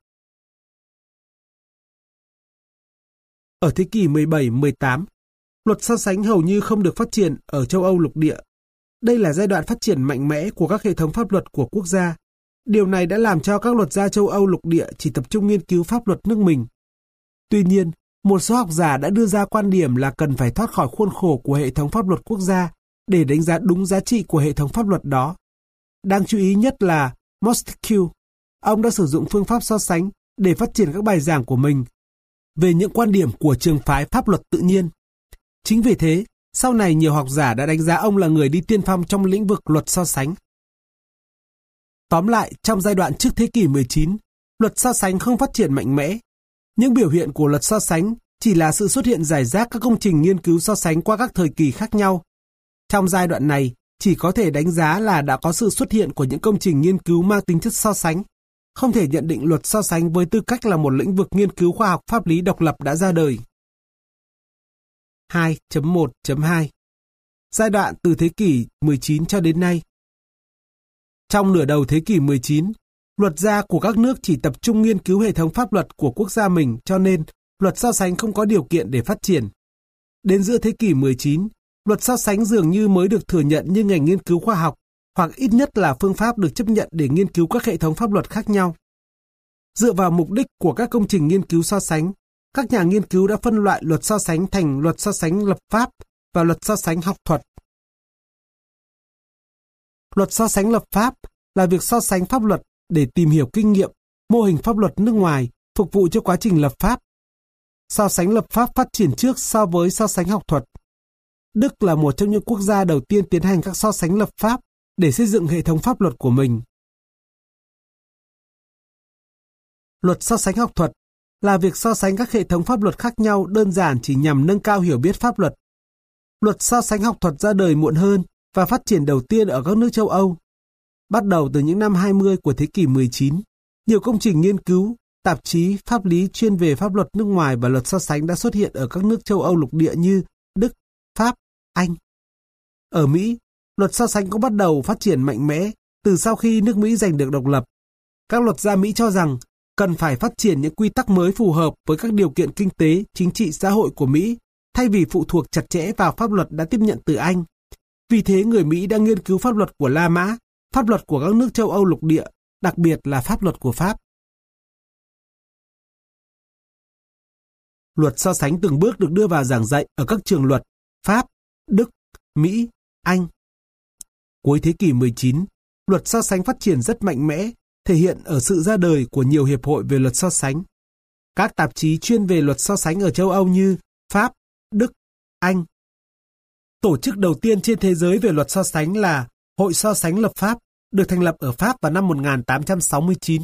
Ở thế kỷ 17-18, luật so sánh hầu như không được phát triển ở châu Âu lục địa. Đây là giai đoạn phát triển mạnh mẽ của các hệ thống pháp luật của quốc gia. Điều này đã làm cho các luật gia châu Âu lục địa chỉ tập trung nghiên cứu pháp luật nước mình. Tuy nhiên, một số học giả đã đưa ra quan điểm là cần phải thoát khỏi khuôn khổ của hệ thống pháp luật quốc gia để đánh giá đúng giá trị của hệ thống pháp luật đó. Đáng chú ý nhất là Montesquieu. Ông đã sử dụng phương pháp so sánh để phát triển các bài giảng của mình về những quan điểm của trường phái pháp luật tự nhiên. Chính vì thế, sau này nhiều học giả đã đánh giá ông là người đi tiên phong trong lĩnh vực luật so sánh. Tóm lại, trong giai đoạn trước thế kỷ 19, luật so sánh không phát triển mạnh mẽ. Những biểu hiện của luật so sánh chỉ là sự xuất hiện rải rác các công trình nghiên cứu so sánh qua các thời kỳ khác nhau. Trong giai đoạn này, chỉ có thể đánh giá là đã có sự xuất hiện của những công trình nghiên cứu mang tính chất so sánh. Không thể nhận định luật so sánh với tư cách là một lĩnh vực nghiên cứu khoa học pháp lý độc lập đã ra đời. 2.1.2 Giai đoạn từ thế kỷ 19 cho đến nay. Trong nửa đầu thế kỷ 19, luật gia của các nước chỉ tập trung nghiên cứu hệ thống pháp luật của quốc gia mình, cho nên luật so sánh không có điều kiện để phát triển. Đến giữa thế kỷ 19, luật so sánh dường như mới được thừa nhận như ngành nghiên cứu khoa học, hoặc ít nhất là phương pháp được chấp nhận để nghiên cứu các hệ thống pháp luật khác nhau. Dựa vào mục đích của các công trình nghiên cứu so sánh, các nhà nghiên cứu đã phân loại luật so sánh thành luật so sánh lập pháp và luật so sánh học thuật. Luật so sánh lập pháp là việc so sánh pháp luật để tìm hiểu kinh nghiệm, mô hình pháp luật nước ngoài phục vụ cho quá trình lập pháp. So sánh lập pháp phát triển trước so với so sánh học thuật. Đức là một trong những quốc gia đầu tiên tiến hành các so sánh lập pháp để xây dựng hệ thống pháp luật của mình. Luật so sánh học thuật là việc so sánh các hệ thống pháp luật khác nhau đơn giản chỉ nhằm nâng cao hiểu biết pháp luật. Luật so sánh học thuật ra đời muộn hơn và phát triển đầu tiên ở các nước châu Âu. Bắt đầu từ những năm 20 của thế kỷ 19, nhiều công trình nghiên cứu, tạp chí, pháp lý chuyên về pháp luật nước ngoài và luật so sánh đã xuất hiện ở các nước châu Âu lục địa như Đức, Pháp, Anh. Ở Mỹ, luật so sánh cũng bắt đầu phát triển mạnh mẽ từ sau khi nước Mỹ giành được độc lập. Các luật gia Mỹ cho rằng cần phải phát triển những quy tắc mới phù hợp với các điều kiện kinh tế, chính trị, xã hội của Mỹ, thay vì phụ thuộc chặt chẽ vào pháp luật đã tiếp nhận từ Anh. Vì thế người Mỹ đã nghiên cứu pháp luật của La Mã, pháp luật của các nước châu Âu lục địa, đặc biệt là pháp luật của Pháp. Luật so sánh từng bước được đưa vào giảng dạy ở các trường luật Pháp, Đức, Mỹ, Anh. Cuối thế kỷ 19, luật so sánh phát triển rất mạnh mẽ, thể hiện ở sự ra đời của nhiều hiệp hội về luật so sánh. Các tạp chí chuyên về luật so sánh ở châu Âu như Pháp, Đức, Anh. Tổ chức đầu tiên trên thế giới về luật so sánh là Hội so sánh lập pháp, được thành lập ở Pháp vào năm 1869.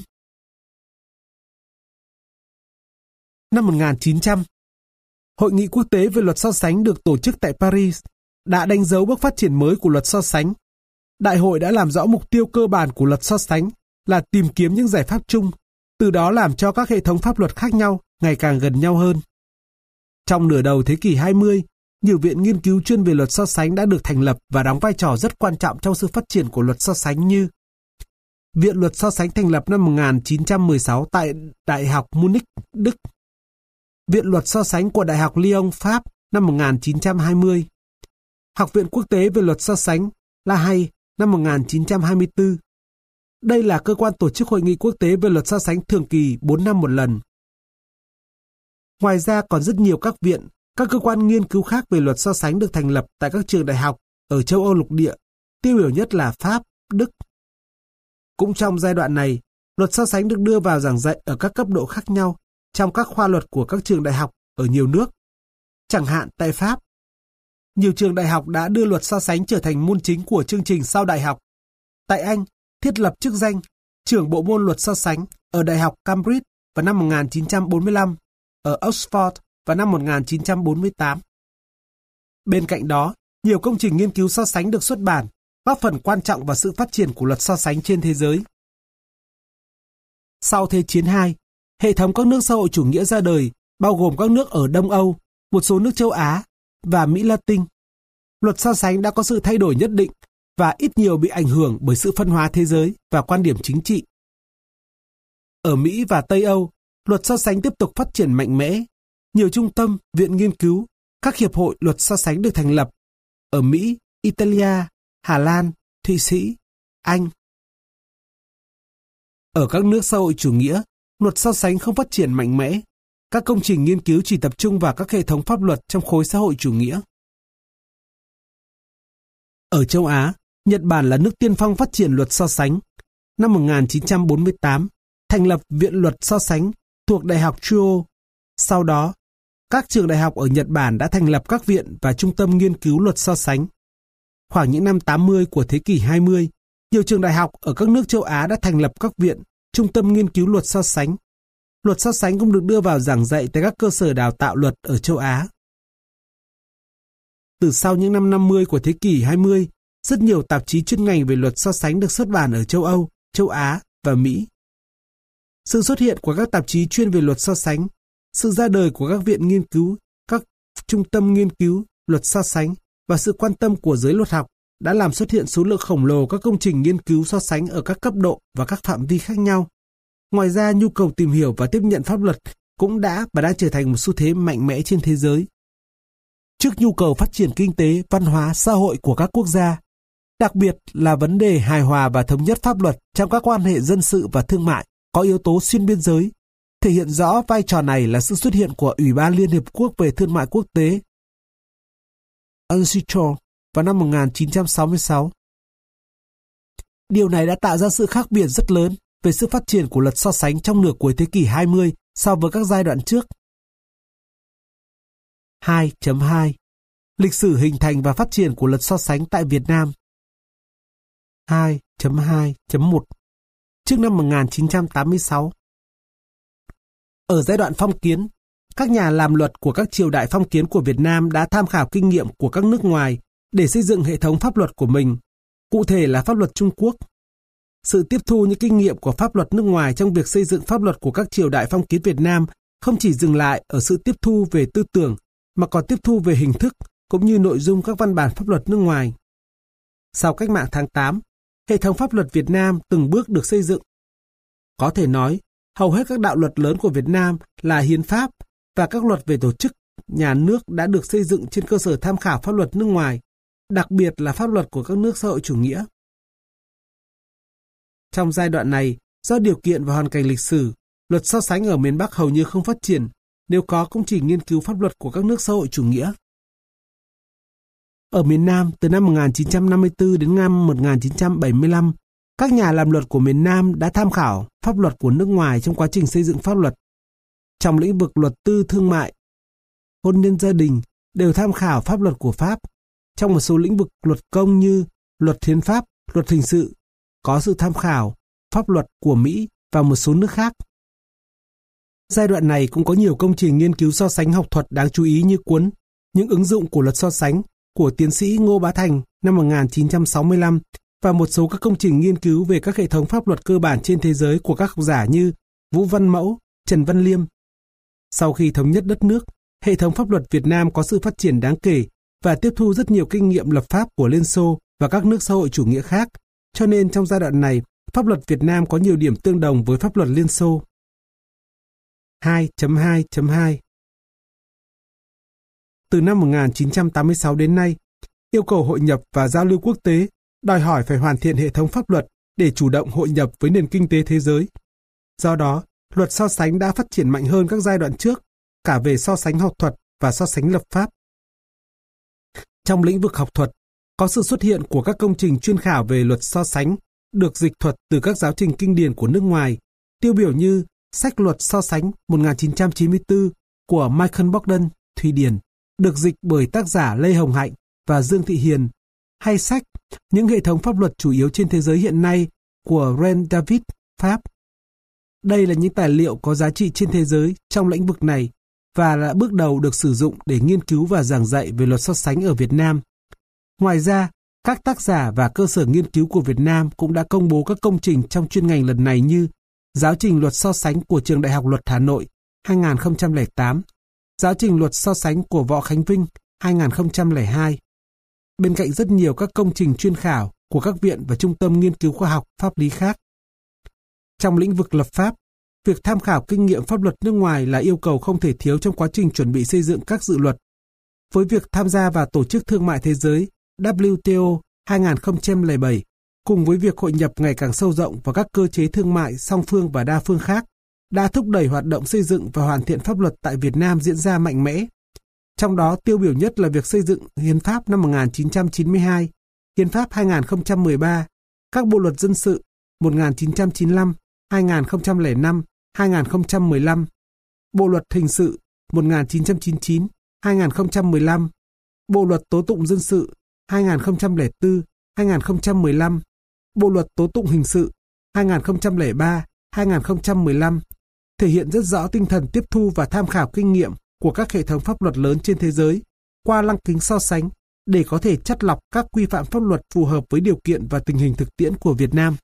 Năm 1900, Hội nghị quốc tế về luật so sánh được tổ chức tại Paris, đã đánh dấu bước phát triển mới của luật so sánh. Đại hội đã làm rõ mục tiêu cơ bản của luật so sánh là tìm kiếm những giải pháp chung, từ đó làm cho các hệ thống pháp luật khác nhau ngày càng gần nhau hơn. Trong nửa đầu thế kỷ 20, nhiều viện nghiên cứu chuyên về luật so sánh đã được thành lập và đóng vai trò rất quan trọng trong sự phát triển của luật so sánh như Viện luật so sánh thành lập năm 1916 tại Đại học Munich, Đức. Viện luật so sánh của Đại học Lyon, Pháp năm 1920. Học viện quốc tế về luật so sánh La Haye năm 1924. Đây là cơ quan tổ chức hội nghị quốc tế về luật so sánh thường kỳ 4 năm một lần. Ngoài ra còn rất nhiều các viện, các cơ quan nghiên cứu khác về luật so sánh được thành lập tại các trường đại học ở châu Âu lục địa, tiêu biểu nhất là Pháp, Đức. Cũng trong giai đoạn này, luật so sánh được đưa vào giảng dạy ở các cấp độ khác nhau trong các khoa luật của các trường đại học ở nhiều nước. Chẳng hạn tại Pháp, nhiều trường đại học đã đưa luật so sánh trở thành môn chính của chương trình sau đại học. Tại Anh, thiết lập chức danh trưởng bộ môn luật so sánh ở Đại học Cambridge vào năm 1945, ở Oxford vào năm 1948. Bên cạnh đó, nhiều công trình nghiên cứu so sánh được xuất bản, góp phần quan trọng vào sự phát triển của luật so sánh trên thế giới. Sau Thế chiến II, hệ thống các nước xã hội chủ nghĩa ra đời, bao gồm các nước ở Đông Âu, một số nước châu Á và Mỹ Latin. Luật so sánh đã có sự thay đổi nhất định và ít nhiều bị ảnh hưởng bởi sự phân hóa thế giới và quan điểm chính trị. Ở Mỹ và Tây Âu, luật so sánh tiếp tục phát triển mạnh mẽ. Nhiều trung tâm, viện nghiên cứu, các hiệp hội luật so sánh được thành lập. Ở Mỹ, Italia, Hà Lan, Thụy Sĩ, Anh. Ở các nước xã hội chủ nghĩa, luật so sánh không phát triển mạnh mẽ. Các công trình nghiên cứu chỉ tập trung vào các hệ thống pháp luật trong khối xã hội chủ nghĩa. Ở châu Á, Nhật Bản là nước tiên phong phát triển luật so sánh. Năm 1948, thành lập Viện Luật So sánh thuộc Đại học Chuo. Sau đó, các trường đại học ở Nhật Bản đã thành lập các viện và trung tâm nghiên cứu luật so sánh. Khoảng những năm 80 của thế kỷ 20, nhiều trường đại học ở các nước châu Á đã thành lập các viện, trung tâm nghiên cứu luật so sánh. Luật so sánh cũng được đưa vào giảng dạy tại các cơ sở đào tạo luật ở châu Á. Từ sau những năm 50 của thế kỷ 20, rất nhiều tạp chí chuyên ngành về luật so sánh được xuất bản ở châu Âu, châu Á và Mỹ. Sự xuất hiện của các tạp chí chuyên về luật so sánh, sự ra đời của các viện nghiên cứu, các trung tâm nghiên cứu luật so sánh và sự quan tâm của giới luật học đã làm xuất hiện số lượng khổng lồ các công trình nghiên cứu so sánh ở các cấp độ và các phạm vi khác nhau. Ngoài ra, nhu cầu tìm hiểu và tiếp nhận pháp luật cũng đã và đang trở thành một xu thế mạnh mẽ trên thế giới. Trước nhu cầu phát triển kinh tế, văn hóa, xã hội của các quốc gia, đặc biệt là vấn đề hài hòa và thống nhất pháp luật trong các quan hệ dân sự và thương mại có yếu tố xuyên biên giới, thể hiện rõ vai trò này là sự xuất hiện của Ủy ban Liên Hiệp Quốc về Thương mại Quốc tế UNCITRAL vào năm 1966. Điều này đã tạo ra sự khác biệt rất lớn về sự phát triển của luật so sánh trong nửa cuối thế kỷ 20 so với các giai đoạn trước. 2.2 Lịch sử hình thành và phát triển của luật so sánh tại Việt Nam. 2.2.1 Trước năm 1986. Ở giai đoạn phong kiến, các nhà làm luật của các triều đại phong kiến của Việt Nam đã tham khảo kinh nghiệm của các nước ngoài để xây dựng hệ thống pháp luật của mình, cụ thể là pháp luật Trung Quốc. Sự tiếp thu những kinh nghiệm của pháp luật nước ngoài trong việc xây dựng pháp luật của các triều đại phong kiến Việt Nam không chỉ dừng lại ở sự tiếp thu về tư tưởng, mà còn tiếp thu về hình thức cũng như nội dung các văn bản pháp luật nước ngoài. Sau Cách mạng tháng 8, hệ thống pháp luật Việt Nam từng bước được xây dựng. Có thể nói, hầu hết các đạo luật lớn của Việt Nam là hiến pháp và các luật về tổ chức nhà nước đã được xây dựng trên cơ sở tham khảo pháp luật nước ngoài, đặc biệt là pháp luật của các nước xã hội chủ nghĩa. Trong giai đoạn này, do điều kiện và hoàn cảnh lịch sử, luật so sánh ở miền Bắc hầu như không phát triển, nếu có cũng chỉ nghiên cứu pháp luật của các nước xã hội chủ nghĩa. Ở miền Nam, từ năm 1954 đến năm 1975, các nhà làm luật của miền Nam đã tham khảo pháp luật của nước ngoài trong quá trình xây dựng pháp luật. Trong lĩnh vực luật tư thương mại, hôn nhân gia đình đều tham khảo pháp luật của Pháp. Trong một số lĩnh vực luật công như luật hiến pháp, luật hình sự, có sự tham khảo pháp luật của Mỹ và một số nước khác. Giai đoạn này cũng có nhiều công trình nghiên cứu so sánh học thuật đáng chú ý như cuốn Những ứng dụng của luật so sánh của tiến sĩ Ngô Bá Thành năm 1965 và một số các công trình nghiên cứu về các hệ thống pháp luật cơ bản trên thế giới của các học giả như Vũ Văn Mẫu, Trần Văn Liêm. Sau khi thống nhất đất nước, hệ thống pháp luật Việt Nam có sự phát triển đáng kể và tiếp thu rất nhiều kinh nghiệm lập pháp của Liên Xô và các nước xã hội chủ nghĩa khác, cho nên trong giai đoạn này, pháp luật Việt Nam có nhiều điểm tương đồng với pháp luật Liên Xô. 2.2.2 Từ năm 1986 đến nay, yêu cầu hội nhập và giao lưu quốc tế đòi hỏi phải hoàn thiện hệ thống pháp luật để chủ động hội nhập với nền kinh tế thế giới. Do đó, luật so sánh đã phát triển mạnh hơn các giai đoạn trước, cả về so sánh học thuật và so sánh lập pháp. Trong lĩnh vực học thuật, có sự xuất hiện của các công trình chuyên khảo về luật so sánh được dịch thuật từ các giáo trình kinh điển của nước ngoài, tiêu biểu như Sách luật so sánh 1994 của Michael Bogdan, Thụy Điển, được dịch bởi tác giả Lê Hồng Hạnh và Dương Thị Hiền, hay sách Những hệ thống pháp luật chủ yếu trên thế giới hiện nay của Ren David, Pháp. Đây là những tài liệu có giá trị trên thế giới trong lĩnh vực này và là bước đầu được sử dụng để nghiên cứu và giảng dạy về luật so sánh ở Việt Nam. Ngoài ra, các tác giả và cơ sở nghiên cứu của Việt Nam cũng đã công bố các công trình trong chuyên ngành lần này như Giáo trình luật so sánh của Trường Đại học Luật Hà Nội 2008, Giáo trình luật so sánh của Võ Khánh Vinh 2002. Bên cạnh rất nhiều các công trình chuyên khảo của các viện và trung tâm nghiên cứu khoa học pháp lý khác. Trong lĩnh vực lập pháp, việc tham khảo kinh nghiệm pháp luật nước ngoài là yêu cầu không thể thiếu trong quá trình chuẩn bị xây dựng các dự luật. Với việc tham gia vào Tổ chức Thương mại Thế giới WTO 2007, cùng với việc hội nhập ngày càng sâu rộng vào các cơ chế thương mại song phương và đa phương khác, đã thúc đẩy hoạt động xây dựng và hoàn thiện pháp luật tại Việt Nam diễn ra mạnh mẽ. Trong đó tiêu biểu nhất là việc xây dựng Hiến pháp năm 1992, Hiến pháp 2013, các bộ luật dân sự 1995, 2005, 2015, Bộ luật hình sự 1999, 2015, Bộ luật tố tụng dân sự 2004, 2015, Bộ luật tố tụng hình sự 2003, 2015, thể hiện rất rõ tinh thần tiếp thu và tham khảo kinh nghiệm của các hệ thống pháp luật lớn trên thế giới qua lăng kính so sánh để có thể chắt lọc các quy phạm pháp luật phù hợp với điều kiện và tình hình thực tiễn của Việt Nam.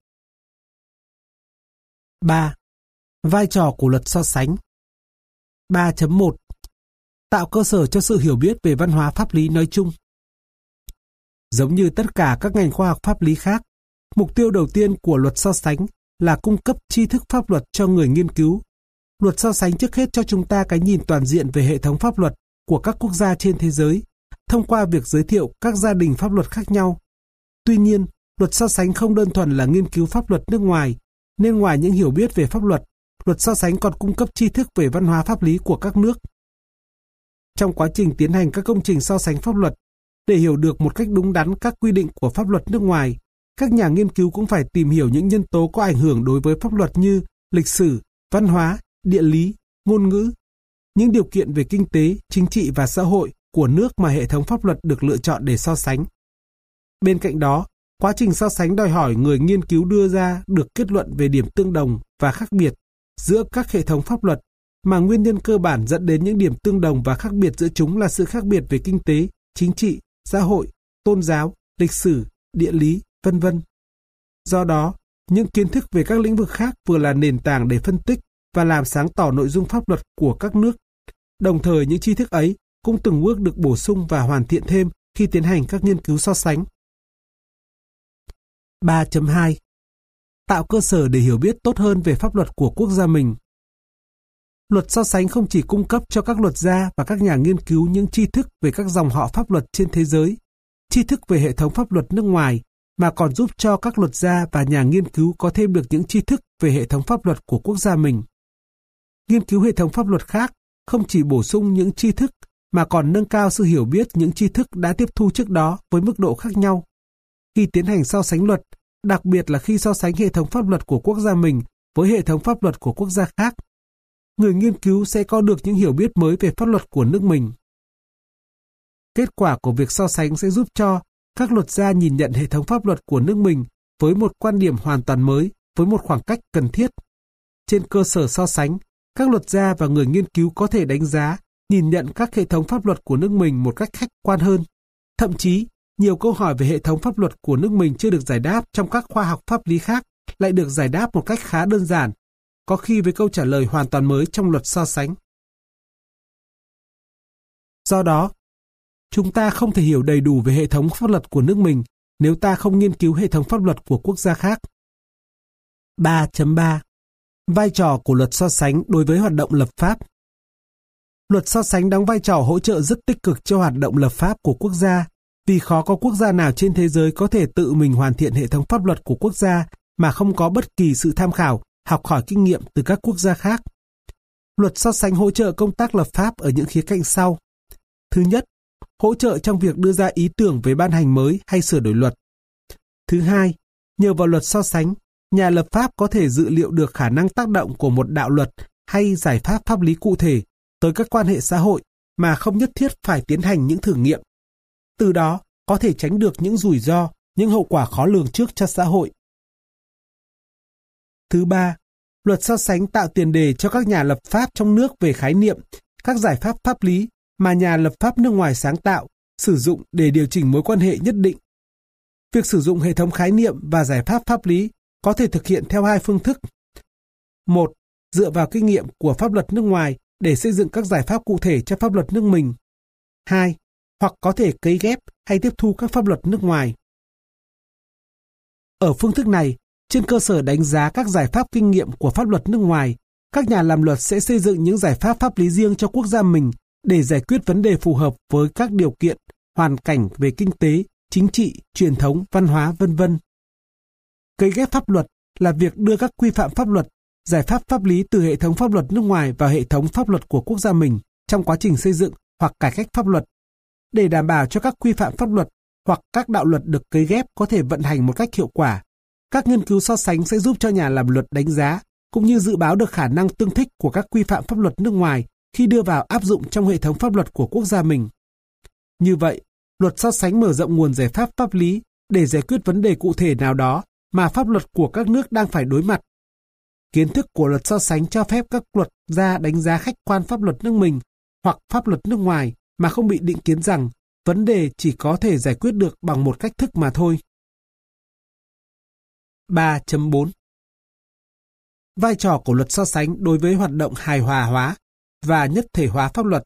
3. Vai trò của luật so sánh. 3.1. Tạo cơ sở cho sự hiểu biết về văn hóa pháp lý nói chung. Giống như tất cả các ngành khoa học pháp lý khác, mục tiêu đầu tiên của luật so sánh là cung cấp tri thức pháp luật cho người nghiên cứu. Luật so sánh trước hết cho chúng ta cái nhìn toàn diện về hệ thống pháp luật của các quốc gia trên thế giới, thông qua việc giới thiệu các gia đình pháp luật khác nhau. Tuy nhiên, luật so sánh không đơn thuần là nghiên cứu pháp luật nước ngoài, nên ngoài những hiểu biết về pháp luật, luật so sánh còn cung cấp tri thức về văn hóa pháp lý của các nước. Trong quá trình tiến hành các công trình so sánh pháp luật, để hiểu được một cách đúng đắn các quy định của pháp luật nước ngoài, các nhà nghiên cứu cũng phải tìm hiểu những nhân tố có ảnh hưởng đối với pháp luật như lịch sử, văn hóa, địa lý, ngôn ngữ, những điều kiện về kinh tế, chính trị và xã hội của nước mà hệ thống pháp luật được lựa chọn để so sánh. Bên cạnh đó, quá trình so sánh đòi hỏi người nghiên cứu đưa ra được kết luận về điểm tương đồng và khác biệt giữa các hệ thống pháp luật, mà nguyên nhân cơ bản dẫn đến những điểm tương đồng và khác biệt giữa chúng là sự khác biệt về kinh tế, chính trị, xã hội, tôn giáo, lịch sử, địa lý, vân vân. Do đó, những kiến thức về các lĩnh vực khác vừa là nền tảng để phân tích và làm sáng tỏ nội dung pháp luật của các nước. Đồng thời những tri thức ấy cũng từng bước được bổ sung và hoàn thiện thêm khi tiến hành các nghiên cứu so sánh. 3.2. Tạo cơ sở để hiểu biết tốt hơn về pháp luật của quốc gia mình. Luật so sánh không chỉ cung cấp cho các luật gia và các nhà nghiên cứu những tri thức về các dòng họ pháp luật trên thế giới, tri thức về hệ thống pháp luật nước ngoài, mà còn giúp cho các luật gia và nhà nghiên cứu có thêm được những tri thức về hệ thống pháp luật của quốc gia mình. Nghiên cứu hệ thống pháp luật khác không chỉ bổ sung những tri thức mà còn nâng cao sự hiểu biết những tri thức đã tiếp thu trước đó với mức độ khác nhau. Khi tiến hành so sánh luật, đặc biệt là khi so sánh hệ thống pháp luật của quốc gia mình với hệ thống pháp luật của quốc gia khác, người nghiên cứu sẽ có được những hiểu biết mới về pháp luật của nước mình. Kết quả của việc so sánh sẽ giúp cho các luật gia nhìn nhận hệ thống pháp luật của nước mình với một quan điểm hoàn toàn mới, với một khoảng cách cần thiết. Trên cơ sở so sánh, các luật gia và người nghiên cứu có thể đánh giá, nhìn nhận các hệ thống pháp luật của nước mình một cách khách quan hơn. Thậm chí, nhiều câu hỏi về hệ thống pháp luật của nước mình chưa được giải đáp trong các khoa học pháp lý khác lại được giải đáp một cách khá đơn giản, có khi với câu trả lời hoàn toàn mới trong luật so sánh. Do đó, chúng ta không thể hiểu đầy đủ về hệ thống pháp luật của nước mình nếu ta không nghiên cứu hệ thống pháp luật của quốc gia khác. 3.3. Vai trò của luật so sánh đối với hoạt động lập pháp. Luật so sánh đóng vai trò hỗ trợ rất tích cực cho hoạt động lập pháp của quốc gia, vì khó có quốc gia nào trên thế giới có thể tự mình hoàn thiện hệ thống pháp luật của quốc gia mà không có bất kỳ sự tham khảo, học hỏi kinh nghiệm từ các quốc gia khác. Luật so sánh hỗ trợ công tác lập pháp ở những khía cạnh sau. Thứ nhất, hỗ trợ trong việc đưa ra ý tưởng về ban hành mới hay sửa đổi luật. Thứ hai, nhờ vào luật so sánh, nhà lập pháp có thể dự liệu được khả năng tác động của một đạo luật hay giải pháp pháp lý cụ thể tới các quan hệ xã hội mà không nhất thiết phải tiến hành những thử nghiệm. Từ đó, có thể tránh được những rủi ro, những hậu quả khó lường trước cho xã hội. Thứ ba, luật so sánh tạo tiền đề cho các nhà lập pháp trong nước về khái niệm, các giải pháp pháp lý mà nhà lập pháp nước ngoài sáng tạo, sử dụng để điều chỉnh mối quan hệ nhất định. Việc sử dụng hệ thống khái niệm và giải pháp pháp lý có thể thực hiện theo hai phương thức. Một, dựa vào kinh nghiệm của pháp luật nước ngoài để xây dựng các giải pháp cụ thể cho pháp luật nước mình. Hai, hoặc có thể cấy ghép hay tiếp thu các pháp luật nước ngoài. Ở phương thức này, trên cơ sở đánh giá các giải pháp kinh nghiệm của pháp luật nước ngoài, các nhà làm luật sẽ xây dựng những giải pháp pháp lý riêng cho quốc gia mình để giải quyết vấn đề phù hợp với các điều kiện, hoàn cảnh về kinh tế, chính trị, truyền thống, văn hóa, v.v. Cấy ghép pháp luật là việc đưa các quy phạm pháp luật, giải pháp pháp lý từ hệ thống pháp luật nước ngoài vào hệ thống pháp luật của quốc gia mình trong quá trình xây dựng hoặc cải cách pháp luật, để đảm bảo cho các quy phạm pháp luật hoặc các đạo luật được cấy ghép có thể vận hành một cách hiệu quả. Các nghiên cứu so sánh sẽ giúp cho nhà làm luật đánh giá cũng như dự báo được khả năng tương thích của các quy phạm pháp luật nước ngoài khi đưa vào áp dụng trong hệ thống pháp luật của quốc gia mình. Như vậy, luật so sánh mở rộng nguồn giải pháp pháp lý để giải quyết vấn đề cụ thể nào đó mà pháp luật của các nước đang phải đối mặt. Kiến thức của luật so sánh cho phép các luật gia đánh giá khách quan pháp luật nước mình hoặc pháp luật nước ngoài mà không bị định kiến rằng vấn đề chỉ có thể giải quyết được bằng một cách thức mà thôi. 3.4 Vai trò của luật so sánh đối với hoạt động hài hòa hóa và nhất thể hóa pháp luật.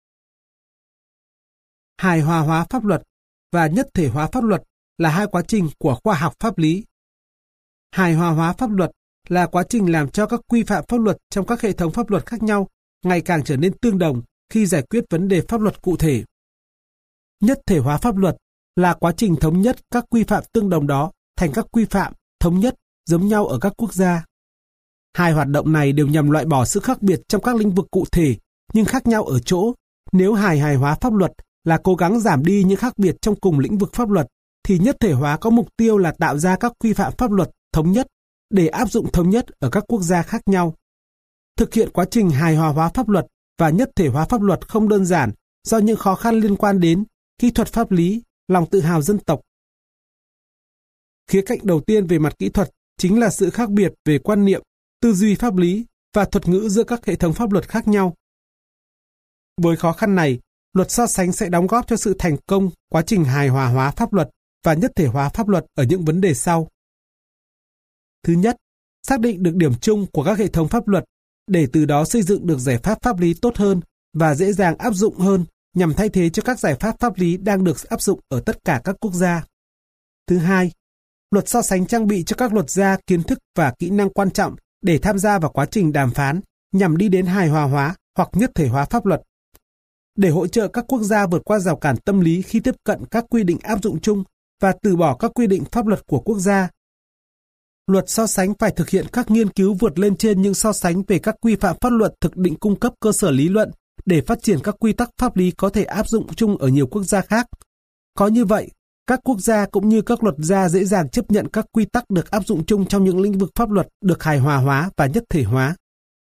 Hài hòa hóa pháp luật và nhất thể hóa pháp luật là hai quá trình của khoa học pháp lý. Hài hòa hóa pháp luật là quá trình làm cho các quy phạm pháp luật trong các hệ thống pháp luật khác nhau ngày càng trở nên tương đồng khi giải quyết vấn đề pháp luật cụ thể. Nhất thể hóa pháp luật là quá trình thống nhất các quy phạm tương đồng đó thành các quy phạm thống nhất giống nhau ở các quốc gia. Hai hoạt động này đều nhằm loại bỏ sự khác biệt trong các lĩnh vực cụ thể nhưng khác nhau ở chỗ, nếu hài hóa pháp luật là cố gắng giảm đi những khác biệt trong cùng lĩnh vực pháp luật, thì nhất thể hóa có mục tiêu là tạo ra các quy phạm pháp luật thống nhất để áp dụng thống nhất ở các quốc gia khác nhau. Thực hiện quá trình hài hòa hóa pháp luật và nhất thể hóa pháp luật không đơn giản do những khó khăn liên quan đến kỹ thuật pháp lý, lòng tự hào dân tộc. Khía cạnh đầu tiên về mặt kỹ thuật chính là sự khác biệt về quan niệm, tư duy pháp lý và thuật ngữ giữa các hệ thống pháp luật khác nhau. Với khó khăn này, luật so sánh sẽ đóng góp cho sự thành công quá trình hài hòa hóa pháp luật và nhất thể hóa pháp luật ở những vấn đề sau. Thứ nhất, xác định được điểm chung của các hệ thống pháp luật để từ đó xây dựng được giải pháp pháp lý tốt hơn và dễ dàng áp dụng hơn nhằm thay thế cho các giải pháp pháp lý đang được áp dụng ở tất cả các quốc gia. Thứ hai, luật so sánh trang bị cho các luật gia kiến thức và kỹ năng quan trọng để tham gia vào quá trình đàm phán nhằm đi đến hài hòa hóa hoặc nhất thể hóa pháp luật. Để hỗ trợ các quốc gia vượt qua rào cản tâm lý khi tiếp cận các quy định áp dụng chung và từ bỏ các quy định pháp luật của quốc gia, luật so sánh phải thực hiện các nghiên cứu vượt lên trên những so sánh về các quy phạm pháp luật thực định cung cấp cơ sở lý luận để phát triển các quy tắc pháp lý có thể áp dụng chung ở nhiều quốc gia khác. Có như vậy, các quốc gia cũng như các luật gia dễ dàng chấp nhận các quy tắc được áp dụng chung trong những lĩnh vực pháp luật được hài hòa hóa và nhất thể hóa.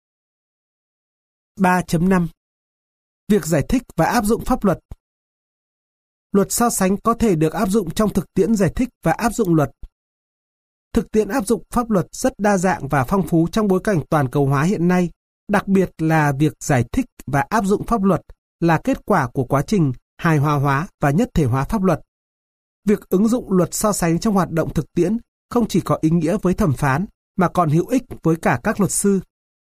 3.5 Việc giải thích và áp dụng pháp luật. Luật so sánh có thể được áp dụng trong thực tiễn giải thích và áp dụng luật. Thực tiễn áp dụng pháp luật rất đa dạng và phong phú trong bối cảnh toàn cầu hóa hiện nay, đặc biệt là việc giải thích và áp dụng pháp luật là kết quả của quá trình hài hòa hóa và nhất thể hóa pháp luật. Việc ứng dụng luật so sánh trong hoạt động thực tiễn không chỉ có ý nghĩa với thẩm phán mà còn hữu ích với cả các luật sư.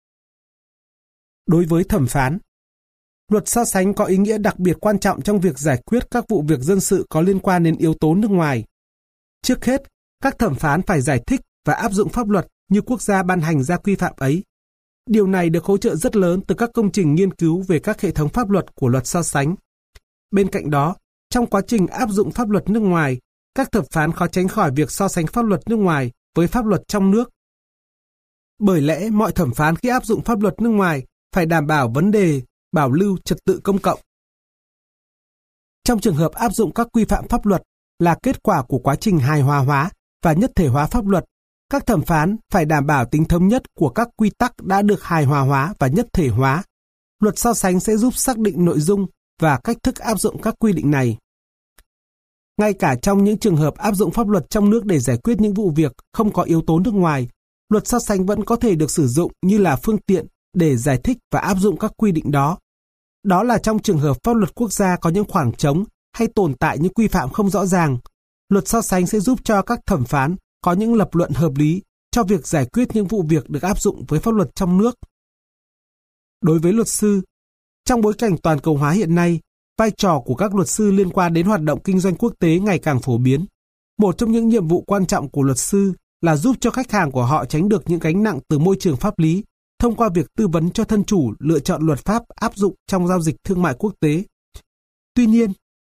Đối với thẩm phán, luật so sánh có ý nghĩa đặc biệt quan trọng trong việc giải quyết các vụ việc dân sự có liên quan đến yếu tố nước ngoài. Trước hết, các thẩm phán phải giải thích và áp dụng pháp luật như quốc gia ban hành ra quy phạm ấy. Điều này được hỗ trợ rất lớn từ các công trình nghiên cứu về các hệ thống pháp luật của luật so sánh. Bên cạnh đó, trong quá trình áp dụng pháp luật nước ngoài, các thẩm phán khó tránh khỏi việc so sánh pháp luật nước ngoài với pháp luật trong nước. Bởi lẽ, mọi thẩm phán khi áp dụng pháp luật nước ngoài phải đảm bảo vấn đề bảo lưu trật tự công cộng. Trong trường hợp áp dụng các quy phạm pháp luật là kết quả của quá trình hài hòa hóa và nhất thể hóa pháp luật, các thẩm phán phải đảm bảo tính thống nhất của các quy tắc đã được hài hòa hóa và nhất thể hóa. Luật so sánh sẽ giúp xác định nội dung và cách thức áp dụng các quy định này. Ngay cả trong những trường hợp áp dụng pháp luật trong nước để giải quyết những vụ việc không có yếu tố nước ngoài, luật so sánh vẫn có thể được sử dụng như là phương tiện để giải thích và áp dụng các quy định đó. Đó là trong trường hợp pháp luật quốc gia có những khoảng trống hay tồn tại những quy phạm không rõ ràng, luật so sánh sẽ giúp cho các thẩm phán có những lập luận hợp lý cho việc giải quyết những vụ việc được áp dụng với pháp luật trong nước. Đối với luật sư, trong bối cảnh toàn cầu hóa hiện nay, vai trò của các luật sư liên quan đến hoạt động kinh doanh quốc tế ngày càng phổ biến. Một trong những nhiệm vụ quan trọng của luật sư là giúp cho khách hàng của họ tránh được những gánh nặng từ môi trường pháp lý thông qua việc tư vấn cho thân chủ lựa chọn luật pháp áp dụng trong giao dịch thương mại quốc tế. Tuy nhiên,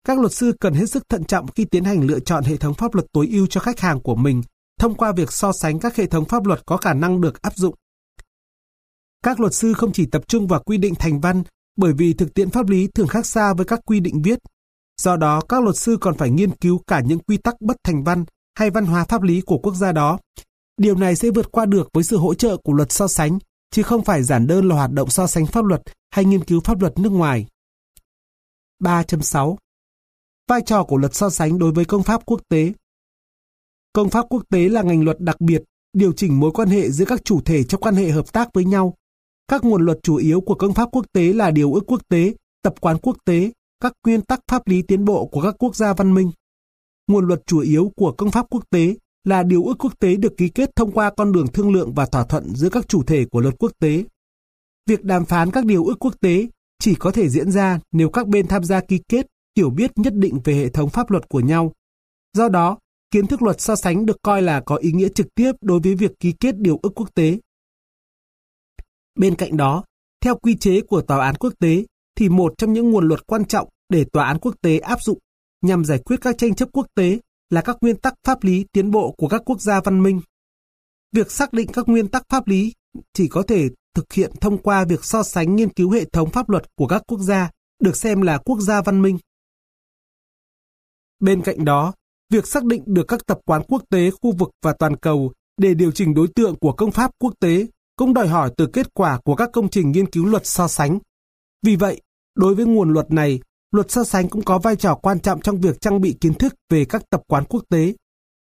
các luật sư cần hết sức thận trọng khi tiến hành lựa chọn hệ thống pháp luật tối ưu cho khách hàng của mình thông qua việc so sánh các hệ thống pháp luật có khả năng được áp dụng. Các luật sư không chỉ tập trung vào quy định thành văn, bởi vì thực tiễn pháp lý thường khác xa với các quy định viết. Do đó, các luật sư còn phải nghiên cứu cả những quy tắc bất thành văn hay văn hóa pháp lý của quốc gia đó. Điều này sẽ vượt qua được với sự hỗ trợ của luật so sánh, chứ không phải giản đơn là hoạt động so sánh pháp luật hay nghiên cứu pháp luật nước ngoài. 3.6. Vai trò của luật so sánh đối với công pháp quốc tế. Công pháp quốc tế là ngành luật đặc biệt, điều chỉnh mối quan hệ giữa các chủ thể trong quan hệ hợp tác với nhau. Các nguồn luật chủ yếu của công pháp quốc tế là điều ước quốc tế, tập quán quốc tế, các nguyên tắc pháp lý tiến bộ của các quốc gia văn minh. Nguồn luật chủ yếu của công pháp quốc tế là điều ước quốc tế được ký kết thông qua con đường thương lượng và thỏa thuận giữa các chủ thể của luật quốc tế. Việc đàm phán các điều ước quốc tế chỉ có thể diễn ra nếu các bên tham gia ký kết hiểu biết nhất định về hệ thống pháp luật của nhau. Do đó, kiến thức luật so sánh được coi là có ý nghĩa trực tiếp đối với việc ký kết điều ước quốc tế. Bên cạnh đó, theo quy chế của Tòa án quốc tế, thì một trong những nguồn luật quan trọng để Tòa án quốc tế áp dụng nhằm giải quyết các tranh chấp quốc tế là các nguyên tắc pháp lý tiến bộ của các quốc gia văn minh. Việc xác định các nguyên tắc pháp lý chỉ có thể thực hiện thông qua việc so sánh nghiên cứu hệ thống pháp luật của các quốc gia, được xem là quốc gia văn minh. Bên cạnh đó, việc xác định được các tập quán quốc tế, khu vực và toàn cầu để điều chỉnh đối tượng của công pháp quốc tế cũng đòi hỏi từ kết quả của các công trình nghiên cứu luật so sánh. Vì vậy, đối với nguồn luật này, luật so sánh cũng có vai trò quan trọng trong việc trang bị kiến thức về các tập quán quốc tế.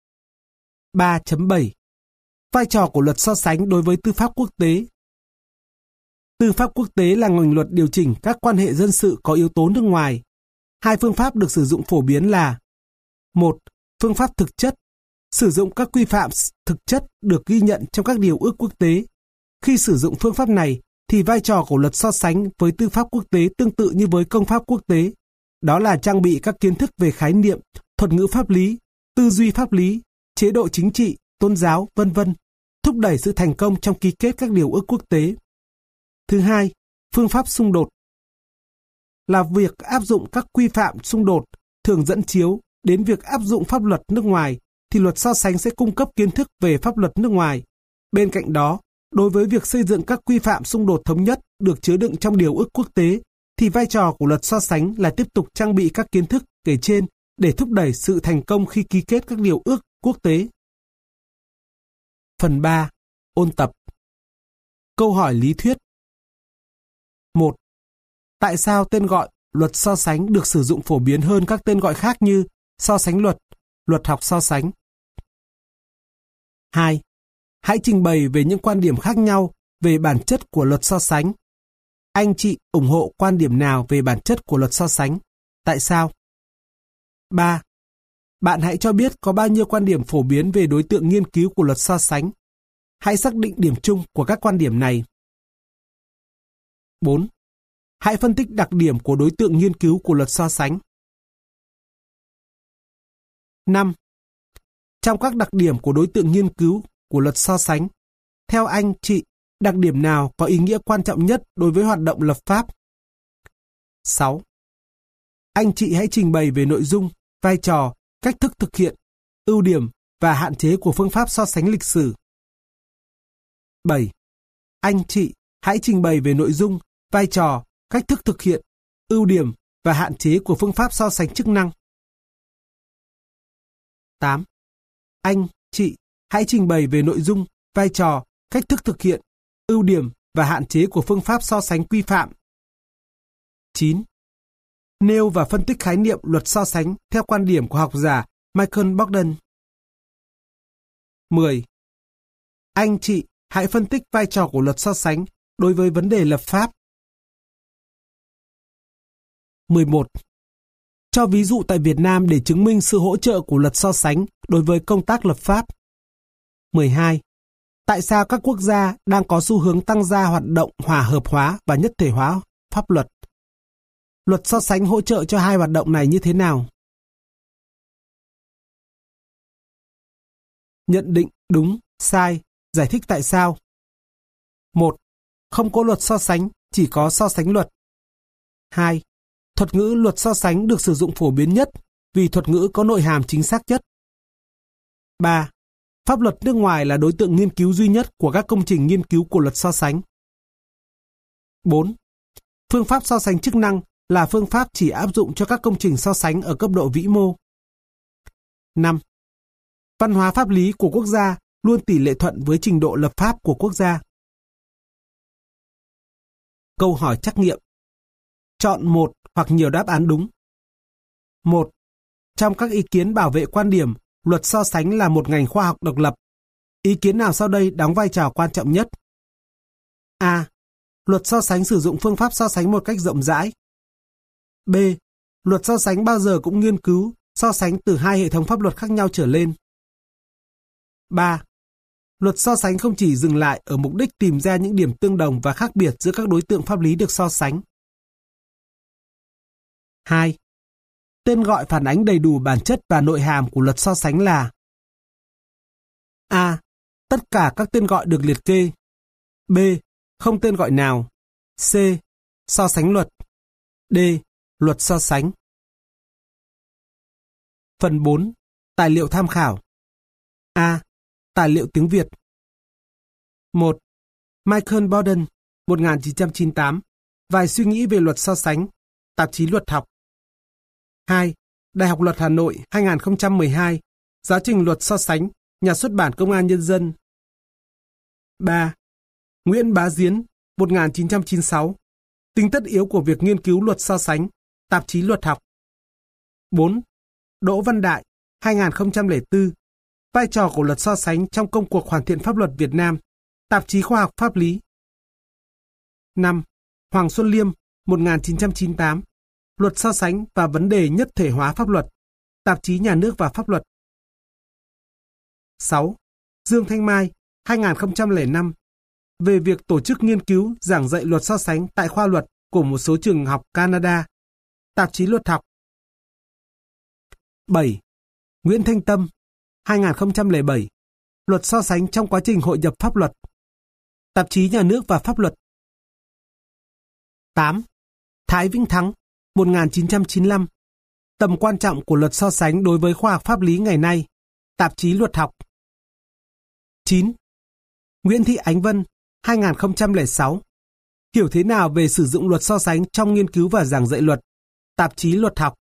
3.7. Vai trò của luật so sánh đối với tư pháp quốc tế. Tư pháp quốc tế là ngành luật điều chỉnh các quan hệ dân sự có yếu tố nước ngoài. Hai phương pháp được sử dụng phổ biến là: 1. Phương pháp thực chất, sử dụng các quy phạm thực chất được ghi nhận trong các điều ước quốc tế. Khi sử dụng phương pháp này, thì vai trò của luật so sánh với tư pháp quốc tế tương tự như với công pháp quốc tế. Đó là trang bị các kiến thức về khái niệm, thuật ngữ pháp lý, tư duy pháp lý, chế độ chính trị, tôn giáo, v.v., thúc đẩy sự thành công trong ký kết các điều ước quốc tế. Thứ hai, phương pháp xung đột là việc áp dụng các quy phạm xung đột thường dẫn chiếu đến việc áp dụng pháp luật nước ngoài, thì luật so sánh sẽ cung cấp kiến thức về pháp luật nước ngoài. Bên cạnh đó, đối với việc xây dựng các quy phạm xung đột thống nhất được chứa đựng trong điều ước quốc tế, thì vai trò của luật so sánh là tiếp tục trang bị các kiến thức kể trên để thúc đẩy sự thành công khi ký kết các điều ước quốc tế. Phần 3. Ôn tập. Câu hỏi lý thuyết. 1. Tại sao tên gọi luật so sánh được sử dụng phổ biến hơn các tên gọi khác như so sánh luật, luật học so sánh? 2. Hãy trình bày về những quan điểm khác nhau về bản chất của luật so sánh. Anh chị ủng hộ quan điểm nào về bản chất của luật so sánh? Tại sao? 3. Bạn hãy cho biết có bao nhiêu quan điểm phổ biến về đối tượng nghiên cứu của luật so sánh. Hãy xác định điểm chung của các quan điểm này. 4. Hãy phân tích đặc điểm của đối tượng nghiên cứu của luật so sánh. 5. Trong các đặc điểm của đối tượng nghiên cứu của luật so sánh, theo anh chị, đặc điểm nào có ý nghĩa quan trọng nhất đối với hoạt động lập pháp? 6. Anh chị hãy trình bày về nội dung, vai trò, cách thức thực hiện, ưu điểm và hạn chế của phương pháp so sánh lịch sử. 7. Anh chị hãy trình bày về nội dung, vai trò, cách thức thực hiện, ưu điểm và hạn chế của phương pháp so sánh chức năng. 8. Anh chị hãy trình bày về nội dung, vai trò, cách thức thực hiện, ưu điểm và hạn chế của phương pháp so sánh quy phạm. 9. Nêu và phân tích khái niệm luật so sánh theo quan điểm của học giả Michael Bogdan. 10. Anh chị hãy phân tích vai trò của luật so sánh đối với vấn đề lập pháp. 11. Cho ví dụ tại Việt Nam để chứng minh sự hỗ trợ của luật so sánh đối với công tác lập pháp. 12. Tại sao các quốc gia đang có xu hướng tăng gia hoạt động hòa hợp hóa và nhất thể hóa pháp luật? Luật so sánh hỗ trợ cho hai hoạt động này như thế nào? Nhận định đúng, sai, giải thích tại sao. 1. Không có luật so sánh, chỉ có so sánh luật. 2. Thuật ngữ luật so sánh được sử dụng phổ biến nhất vì thuật ngữ có nội hàm chính xác nhất. 3. Pháp luật nước ngoài là đối tượng nghiên cứu duy nhất của các công trình nghiên cứu của luật so sánh. 4. Phương pháp so sánh chức năng là phương pháp chỉ áp dụng cho các công trình so sánh ở cấp độ vĩ mô. 5. Văn hóa pháp lý của quốc gia luôn tỷ lệ thuận với trình độ lập pháp của quốc gia. Câu hỏi trắc nghiệm. Chọn một hoặc nhiều đáp án đúng. 1. Trong các ý kiến bảo vệ quan điểm, luật so sánh là một ngành khoa học độc lập. Ý kiến nào sau đây đóng vai trò quan trọng nhất? A. Luật so sánh sử dụng phương pháp so sánh một cách rộng rãi. B. Luật so sánh bao giờ cũng nghiên cứu, so sánh từ hai hệ thống pháp luật khác nhau trở lên. 3. Luật so sánh không chỉ dừng lại ở mục đích tìm ra những điểm tương đồng và khác biệt giữa các đối tượng pháp lý được so sánh. 2. Tên gọi phản ánh đầy đủ bản chất và nội hàm của luật so sánh là: A. Tất cả các tên gọi được liệt kê. B. Không tên gọi nào. C. So sánh luật. D. Luật so sánh. Phần 4. Tài liệu tham khảo. A. Tài liệu tiếng Việt. 1. Michael Borden, 1998. Vài suy nghĩ về luật so sánh. Tạp chí Luật học. 2. Đại học Luật Hà Nội, 2012. Giáo trình luật so sánh. Nhà xuất bản Công an Nhân dân. 3. Nguyễn Bá Diến, 1996. Tính tất yếu của việc nghiên cứu luật so sánh. Tạp chí Luật học. 4. Đỗ Văn Đại, 2004. Vai trò của luật so sánh trong công cuộc hoàn thiện pháp luật Việt Nam. Tạp chí Khoa học Pháp lý. 5. Hoàng Xuân Liêm, 1998. Luật so sánh và vấn đề nhất thể hóa pháp luật. Tạp chí Nhà nước và Pháp luật. 6. Dương Thanh Mai, 2005. Về việc tổ chức nghiên cứu giảng dạy luật so sánh tại khoa luật của một số trường học Canada. Tạp chí Luật học. 7. Nguyễn Thanh Tâm, 2007. Luật so sánh trong quá trình hội nhập pháp luật. Tạp chí Nhà nước và Pháp luật. 8. Thái Vĩnh Thắng, 1995. Tầm quan trọng của luật so sánh đối với khoa học pháp lý ngày nay. Tạp chí Luật học. 9. Nguyễn Thị Ánh Vân, 2006. Hiểu thế nào về sử dụng luật so sánh trong nghiên cứu và giảng dạy luật. Tạp chí Luật học.